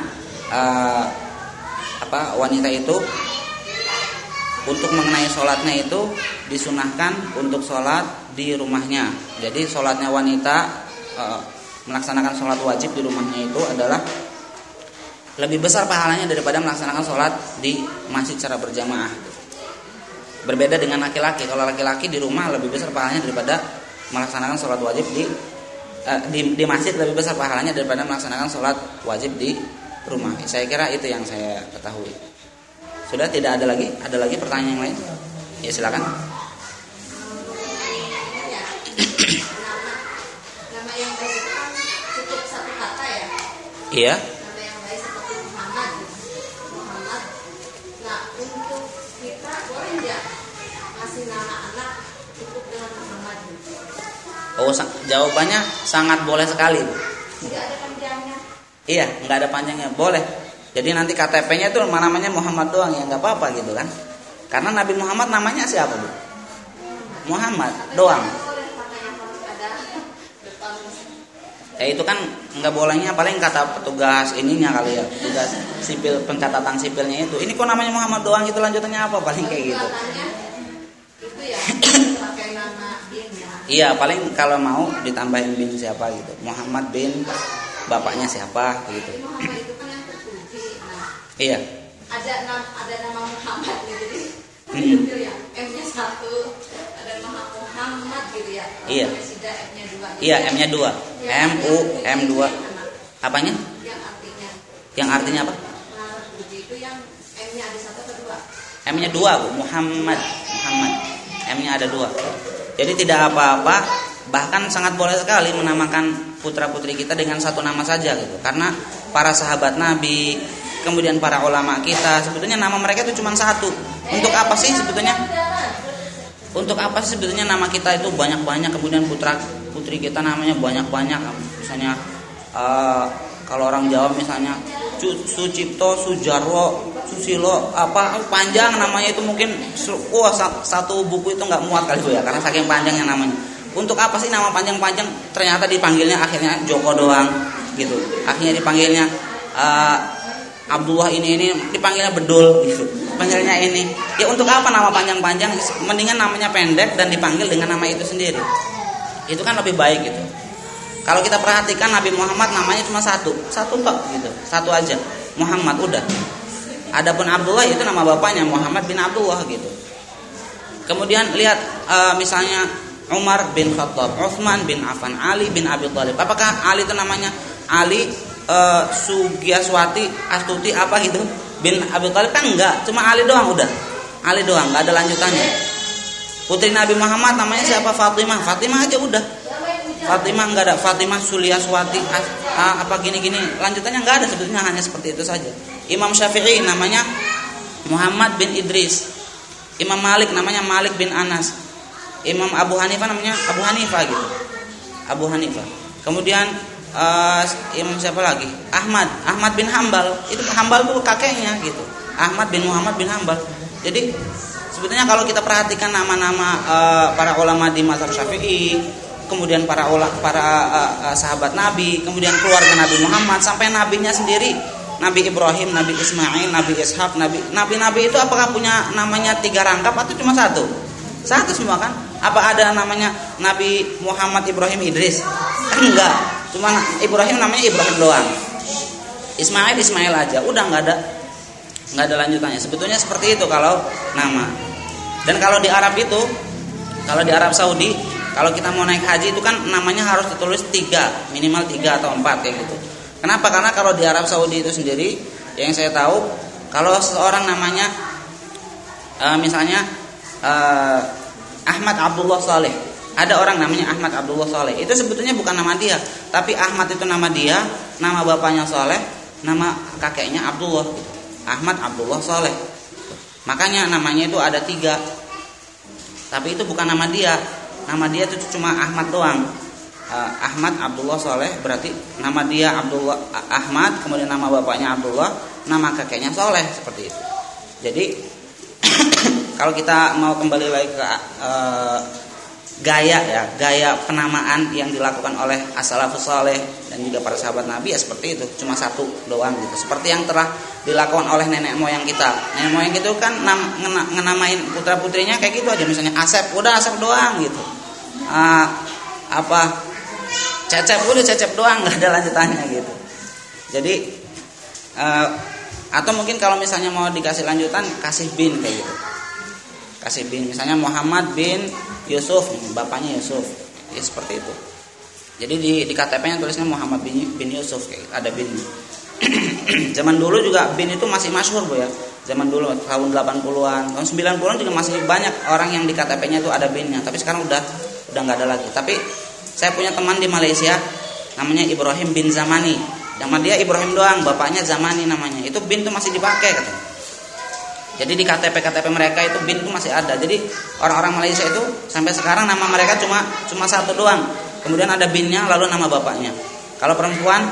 wanita itu untuk mengenai sholatnya itu disunahkan untuk sholat di rumahnya. Jadi sholatnya wanita melaksanakan sholat wajib di rumahnya itu adalah lebih besar pahalanya daripada melaksanakan sholat di masjid secara berjamaah. Berbeda dengan laki-laki. Kalau laki-laki di rumah lebih besar pahalanya daripada melaksanakan sholat wajib di masjid, lebih besar pahalanya daripada melaksanakan sholat wajib di rumah. Saya kira itu yang saya ketahui. Sudah, tidak ada lagi? Ada lagi pertanyaan yang lain? Ya silakan. Nama yang baik itu kan cukup satu kata ya. Iya. Nama yang baik seperti Muhammad. Nah, untuk kita boleh nggak ngasih nama anak cukup dengan Muhammad? Oh, jawabannya sangat boleh sekali. Tidak ada panjangnya. Iya, nggak ada panjangnya, boleh. Jadi nanti KTP-nya itu namanya Muhammad doang ya, nggak apa-apa gitu kan? Karena Nabi Muhammad namanya siapa Bu? Muhammad doang. Ya itu kan nggak bolehnya, paling kata petugas ininya kali ya, petugas sipil, pencatatan sipilnya itu. Ini kok namanya Muhammad doang, itu lanjutannya apa, paling kayak gitu. Itu ya pakai nama bin ya. Iya, paling kalau mau ditambahin bin siapa gitu. Muhammad bin bapaknya siapa gitu. Muhammad itu kan yang terpuji. Nah, iya. Ada nama Muhammad gitu, jadi itu ya M-nya 1, ada nama Muhammad gitu ya. Iya. Sida M-nya 2. Iya, M-nya 2. M-U-M-2. Apanya? Yang artinya apa? Terpuji itu yang M-nya ada 1 atau 2? M-nya 2 Bu, Muhammad. M-nya ada 2. Jadi tidak apa-apa, bahkan sangat boleh sekali menamakan putra-putri kita dengan satu nama saja gitu. Karena para sahabat Nabi, kemudian para ulama kita, sebetulnya nama mereka itu cuma satu. Untuk apa sih sebetulnya? Untuk apa sih sebetulnya nama kita itu banyak-banyak, kemudian putra-putri kita namanya banyak-banyak. Misalnya kalau orang Jawa misalnya Sucipto, Sujarwo, Susilo, apa panjang namanya itu mungkin satu buku itu nggak muat kali Bu ya, karena saking panjangnya namanya. Untuk apa sih nama panjang-panjang? Ternyata dipanggilnya akhirnya Joko doang gitu. Akhirnya dipanggilnya Abdullah ini dipanggilnya Bedul gitu. Panggilnya ini. Ya untuk apa nama panjang-panjang? Mendingan namanya pendek dan dipanggil dengan nama itu sendiri. Itu kan lebih baik gitu. Kalau kita perhatikan Nabi Muhammad namanya cuma satu tok gitu. Satu aja. Muhammad udah. Adapun Abdullah itu nama bapaknya Muhammad bin Abdullah gitu. Kemudian lihat misalnya Umar bin Khattab, Utsman bin Affan, Ali bin Abi Thalib. Apakah Ali itu namanya Ali Sugiaswati Astuti apa gitu bin Abi Thalib? Kan enggak, cuma Ali doang udah. Ali doang, enggak ada lanjutannya. Putri Nabi Muhammad namanya siapa? Fatimah. Fatimah aja udah. Fatimah enggak ada, Fatimah Suliaswati apa gini-gini. Lanjutannya enggak ada, sebetulnya hanya seperti itu saja. Imam Syafi'i namanya Muhammad bin Idris. Imam Malik namanya Malik bin Anas. Imam Abu Hanifah namanya Abu Hanifah gitu. Abu Hanifah. Kemudian Imam siapa lagi? Ahmad bin Hambal. Itu Hambal tuh kakeknya gitu. Ahmad bin Muhammad bin Hambal. Jadi sebetulnya kalau kita perhatikan nama-nama para ulama di mazhab Syafi'i, kemudian para sahabat Nabi, kemudian keluarga Nabi Muhammad sampai nabinya sendiri, Nabi Ibrahim, Nabi Ismail, Nabi Ishak, Nabi itu apakah punya namanya 3 rangkap atau cuma satu? Satu semua kan? Apa ada namanya Nabi Muhammad Ibrahim Idris? Kan enggak. Cuma Ibrahim namanya Ibrahim doang. Ismail aja. Udah enggak ada lanjutannya. Sebetulnya seperti itu kalau nama. Dan kalau di Arab itu, kalau di Arab Saudi, kalau kita mau naik haji itu kan namanya harus ditulis 3, minimal 3 atau 4 kayak gitu. Kenapa? Karena kalau di Arab Saudi itu sendiri, yang saya tahu, kalau seseorang namanya misalnya Ahmad Abdullah Saleh, Ada orang namanya Ahmad Abdullah Soleh. Itu sebetulnya bukan nama dia, tapi Ahmad itu nama dia, nama bapaknya Soleh, nama kakeknya Abdullah. Ahmad Abdullah Soleh. Makanya namanya itu ada 3. Tapi itu bukan nama dia. Nama dia itu cuma Ahmad doang. Ahmad Abdullah Soleh berarti nama dia Abdullah Ahmad, kemudian nama bapaknya Abdullah, nama kakeknya Soleh, seperti itu. Jadi kalau kita mau kembali lagi ke gaya penamaan yang dilakukan oleh as-salafus saleh dan juga para sahabat Nabi ya seperti itu, cuma satu doang gitu. Seperti yang telah dilakukan oleh nenek moyang kita. Nenek moyang itu kan ngenamain putra putrinya kayak gitu aja, misalnya Asep, udah Asep doang gitu. Cecep, udah Cecep doang, nggak ada lanjutannya gitu. Jadi atau mungkin kalau misalnya mau dikasih lanjutan, kasih bin kayak gitu. Kasih bin, misalnya Muhammad bin Yusuf, bapaknya Yusuf, ya seperti itu. Jadi di KTP-nya tulisnya Muhammad bin Yusuf, kayak gitu, ada bin. Zaman dulu juga bin itu masih masyhur, Bu ya. Zaman dulu tahun 80-an, tahun 90-an juga masih banyak orang yang di KTP-nya itu ada binnya. Tapi sekarang udah nggak ada lagi. Tapi saya punya teman di Malaysia namanya Ibrahim bin Zamani. Nama dia Ibrahim doang, bapaknya Zamani namanya. Itu bin itu masih dipakai katanya. Jadi di KTP mereka itu bin itu masih ada. Jadi orang-orang Malaysia itu sampai sekarang nama mereka cuma satu doang. Kemudian ada binnya lalu nama bapaknya. Kalau perempuan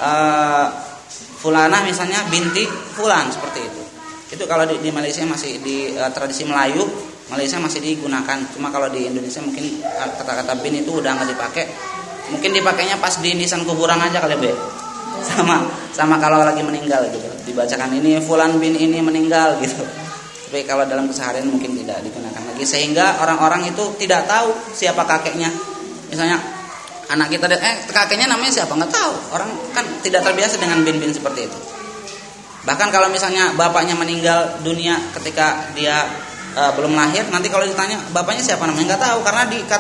fulanah misalnya binti fulan, seperti itu. Itu kalau di Malaysia masih di tradisi Melayu, Malaysia masih digunakan. Cuma kalau di Indonesia mungkin kata-kata bin itu udah nggak dipakai. Mungkin dipakainya pas di nisan kuburan aja kali, Bu. Sama kalau lagi meninggal gitu. Dibacakan ini fulan bin ini meninggal gitu. Tapi kalau dalam keseharian mungkin tidak digunakan lagi, sehingga orang-orang itu tidak tahu siapa kakeknya. Misalnya anak kita kakeknya namanya siapa, nggak tahu. Orang kan tidak terbiasa dengan bin-bin seperti itu. Bahkan kalau misalnya bapaknya meninggal dunia ketika dia belum lahir, nanti kalau ditanya bapaknya siapa namanya nggak tahu, karena di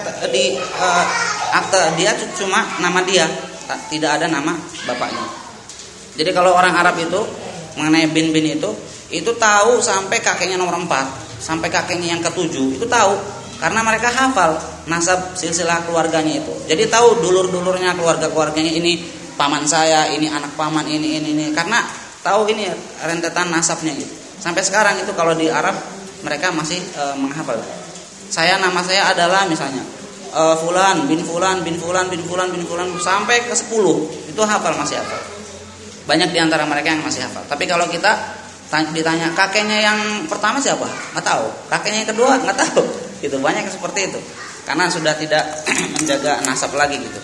akte dia cuma nama dia, tidak ada nama bapaknya. Jadi kalau orang Arab itu mengenai bin-bin itu tahu sampai kakeknya nomor 4, sampai kakeknya yang ke-7 itu tahu, karena mereka hafal nasab silsilah keluarganya itu. Jadi tahu dulur-dulurnya, keluarga-keluarganya, ini paman saya, ini anak paman ini, karena tahu ini rentetan nasabnya gitu. Sampai sekarang itu kalau di Arab mereka masih menghafal. Nama saya adalah misalnya fulan bin fulan bin fulan bin fulan bin fulan sampai ke 10. Itu masih hafal. Banyak di antara mereka yang masih hafal. Tapi kalau kita ditanya kakeknya yang pertama siapa? Nggak tahu. Kakeknya yang kedua nggak tahu. Gitu, banyak seperti itu. Karena sudah tidak menjaga nasab lagi gitu.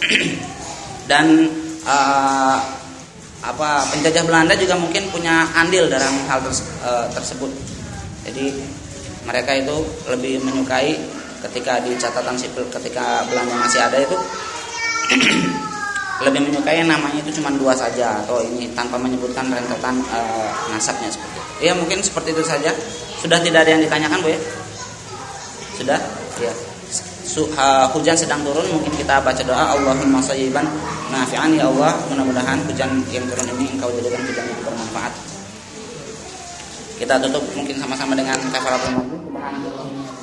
Dan penjajah Belanda juga mungkin punya andil dalam hal tersebut. Jadi mereka itu lebih menyukai ketika di catatan sipil ketika Belanda masih ada itu lebih menyukai namanya itu cuma 2 saja, atau ini tanpa menyebutkan rentetan nasabnya seperti itu. Ya mungkin seperti itu saja. Sudah tidak ada yang ditanyakan, Bu ya? Sudah? Ya. Hujan sedang turun, mungkin kita baca doa Allahumma sayyiban nafi'an, ya Allah, mudah-mudahan hujan yang turun ini Engkau jadikan hujan yang bermanfaat. Kita tutup mungkin sama-sama dengan kafaratul majlis. Subhanallah.